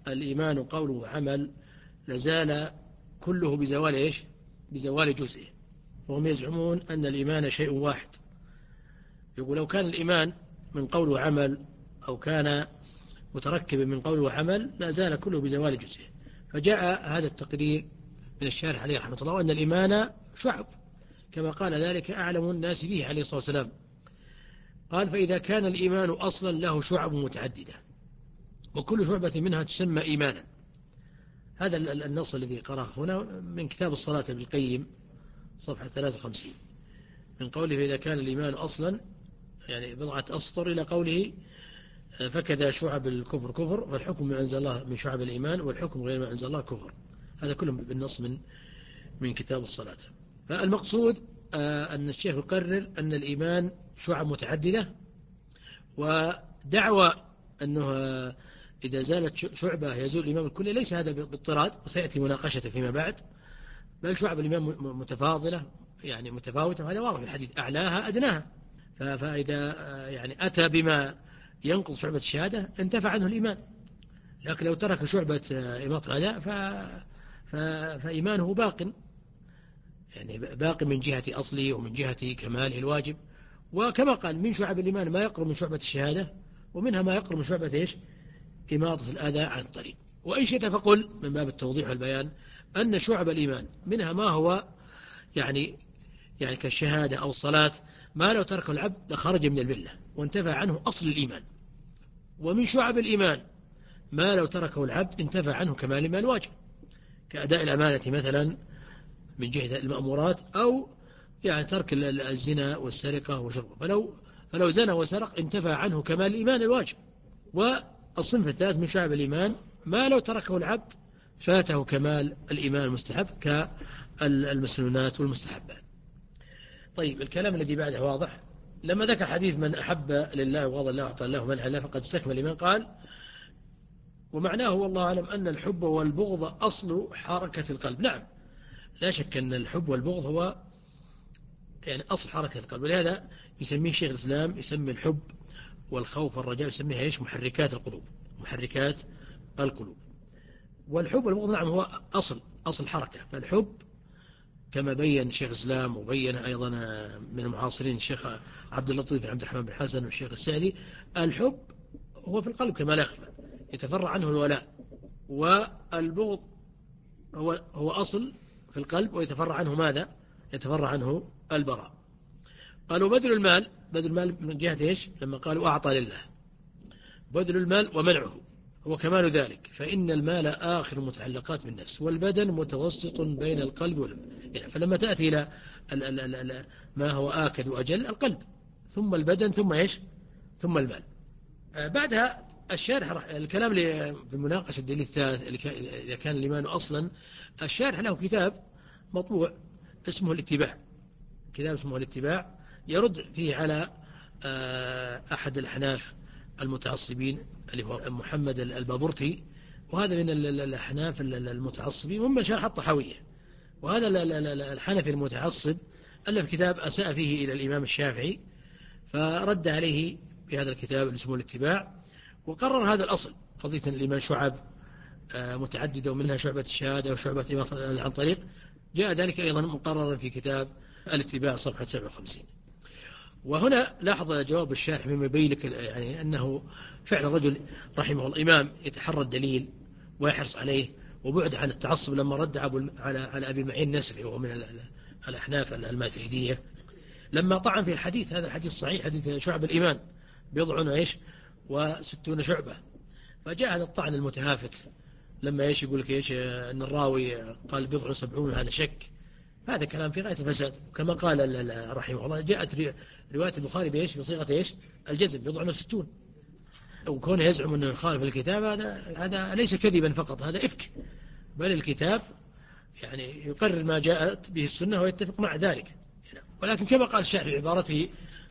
B: الإيمان قول وعمل لزال كله بزوال إيش؟ بزوال جزئه. وهم يزعمون أن الإيمان شيء واحد. يقول لو كان الإيمان من قول وعمل أو كان متركبا من قول وعمل لا زال كله بزوال جزئه. فجاء هذا التقرير من الشارح عليه رحمة الله أن الإيمان شعب كما قال ذلك أعلم الناس به عليه الصلاة والسلام. قال فإذا كان الإيمان أصلا له شعب متعددة وكل شعبة منها تسمى إيمانا. هذا النص الذي قرأه هنا من كتاب الصلاة ابن القيم صفحة ثلاثة وخمسين من قوله فإذا كان الإيمان أصلا يعني بضعة أسطر إلى قوله فكذا شعب الكفر كفر فالحكم ما أنزل الله من شعب الإيمان والحكم غير ما أنزل الله كفر. هذا كله بالنص من من كتاب الصلاة. فالمقصود أن الشيخ يقرر أن الإيمان شعب متعددة، ودعوى أنه إذا زالت شعبة يزول الإيمان الكلي ليس هذا باضطراد، وسيأتي مناقشته فيما بعد، بل شعب الإيمان متفاضلة يعني متفاوتة، وهذا واضح في الحديث أعلاها أدناها. فإذا يعني أتى بما ينقض شعبة الشهادة انتفع عنه الإيمان، لكن لو ترك شعبة إماطة الأذى فإيمانه باق، يعني باق من جهة أصله ومن جهة كماله الواجب. وكما قال من شعب الإيمان ما يقرب من شعبة الشهادة، ومنها ما يقرب من شعبة إيش؟ إماطة الأذى عن الطريق. وإن شئت فقل من باب التوضيح والبيان أن شعب الإيمان منها ما هو يعني يعني كالشهادة أو الصلاة ما لو تركه العبد لخرج من الملة وانتفع عنه أصل الإيمان، ومن شعب الإيمان ما لو تركه العبد انتفع عنه كمال الإيمان الواجب كأداء الأمانة مثلا من جهة المأمورات، أو يعني ترك الزنا والسرقة وشربه، فلو فلو زنى وسرق انتفع عنه كمال الإيمان الواجب. والصنف الثالث من شعب الإيمان ما لو تركه العبد فاته كمال الإيمان المستحب كالمسنونات والمستحبات. طيب الكلام الذي بعده واضح. لما ذكر حديث من أحب لله وغضى الله وأعطى الله منع الله فقد استكمل الإيمان، قال ومعناه والله أعلم أن الحب والبغض أصل حركة القلب. نعم لا شك أن الحب والبغض هو يعني أصل حركة القلب، ولهذا يسميه شيخ الإسلام يسمي الحب والخوف والرجاء يسميها إيش؟ محركات القلوب، محركات القلوب. والحب والبغض نعم هو أصل أصل حركة. فالحب كما بين شيخ الإسلام وبين أيضا من المعاصرين الشيخ عبد اللطيف بن عبد الرحمن بن حسن والشيخ السعدي، الحب هو في القلب كما لا يخفى يتفرع عنه الولاء، والبغض هو هو أصل في القلب ويتفرع عنه ماذا؟ يتفرع عنه البراء. قالوا بذل المال، بذل المال من جهة إيش؟ لما قالوا أعطى لله، بذل المال ومنعه هو كمال ذلك، فإن المال آخر المتعلقات بالنفس، والبدن متوسط بين القلب والمال. يعني فلما تأتي إلى ال ال ال ال ما هو آكد وأجل القلب، ثم البدن، ثم إيش؟ ثم المال. آه بعدها الشارح الكلام في مناقشة الدليل الثالث إذا كان الإيمان أصلا، الشارح له كتاب مطبوع اسمه الاتباع، كتاب اسمه الاتباع يرد فيه على آه أحد الأحناف المتعصبين اللي هو محمد البابورتي، وهذا من الأحناف المتعصبين ومن شرح الطحاوية. وهذا الحنفي المتعصب ألف كتاب أساء فيه إلى الإمام الشافعي، فرد عليه بهذا الكتاب اللي اسمه الاتباع، وقرر هذا الأصل قضية الإيمان شعب متعددة ومنها شعبة الشهادة وشعبة إماطة عن طريق. جاء ذلك أيضا مقررا في كتاب الاتباع صفحة سبعة وخمسين. وهنا لاحظ جواب الشارح مما يبين لك يعني أنه فعل الرجل رحمه الله إمام يتحرى الدليل ويحرص عليه وبعد عن التعصب، لما رد على على أبي معين النسفي وهو من الأحناف الماتريدية لما طعن في الحديث، هذا الحديث صحيح حديث شعب الإيمان بضع وعيش وستون شعبة، فجاء هذا الطعن المتهافت لما ايش يقول لك ايش ان الراوي قال بضع وسبعون هذا شك، هذا كلام في غاية الفساد. كما قال رحمه الله جاءت رواية البخاري بايش بصيغة ايش الجزم بضع وستون، وكونه يزعم انه يخالف الكتاب هذا هذا ليس كذبا فقط، هذا إفك، بل الكتاب يعني يقرر ما جاءت به السنة ويتفق مع ذلك. ولكن كما قال الشاعر بعبارته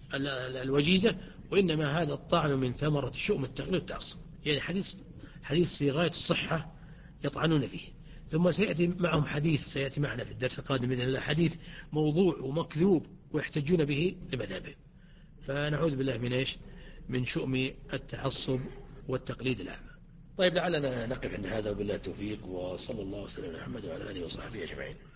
B: الوجيزة وإنما هذا الطعن من ثمرة شؤم التقليد والتعصب، يعني حديث حديث في غاية الصحة يطعنون فيه. ثم سيأتي معهم حديث سيأتي معنا في الدرس القادم بإذن الله حديث موضوع ومكذوب ويحتجون به لمذهبهم. فنعوذ بالله من إيش؟ من شؤم التعصب والتقليد الأعمى. طيب لعلنا نقف عند هذا وبالله التوفيق، وصلى الله وسلم على محمد وعلى آله وصحبه أجمعين.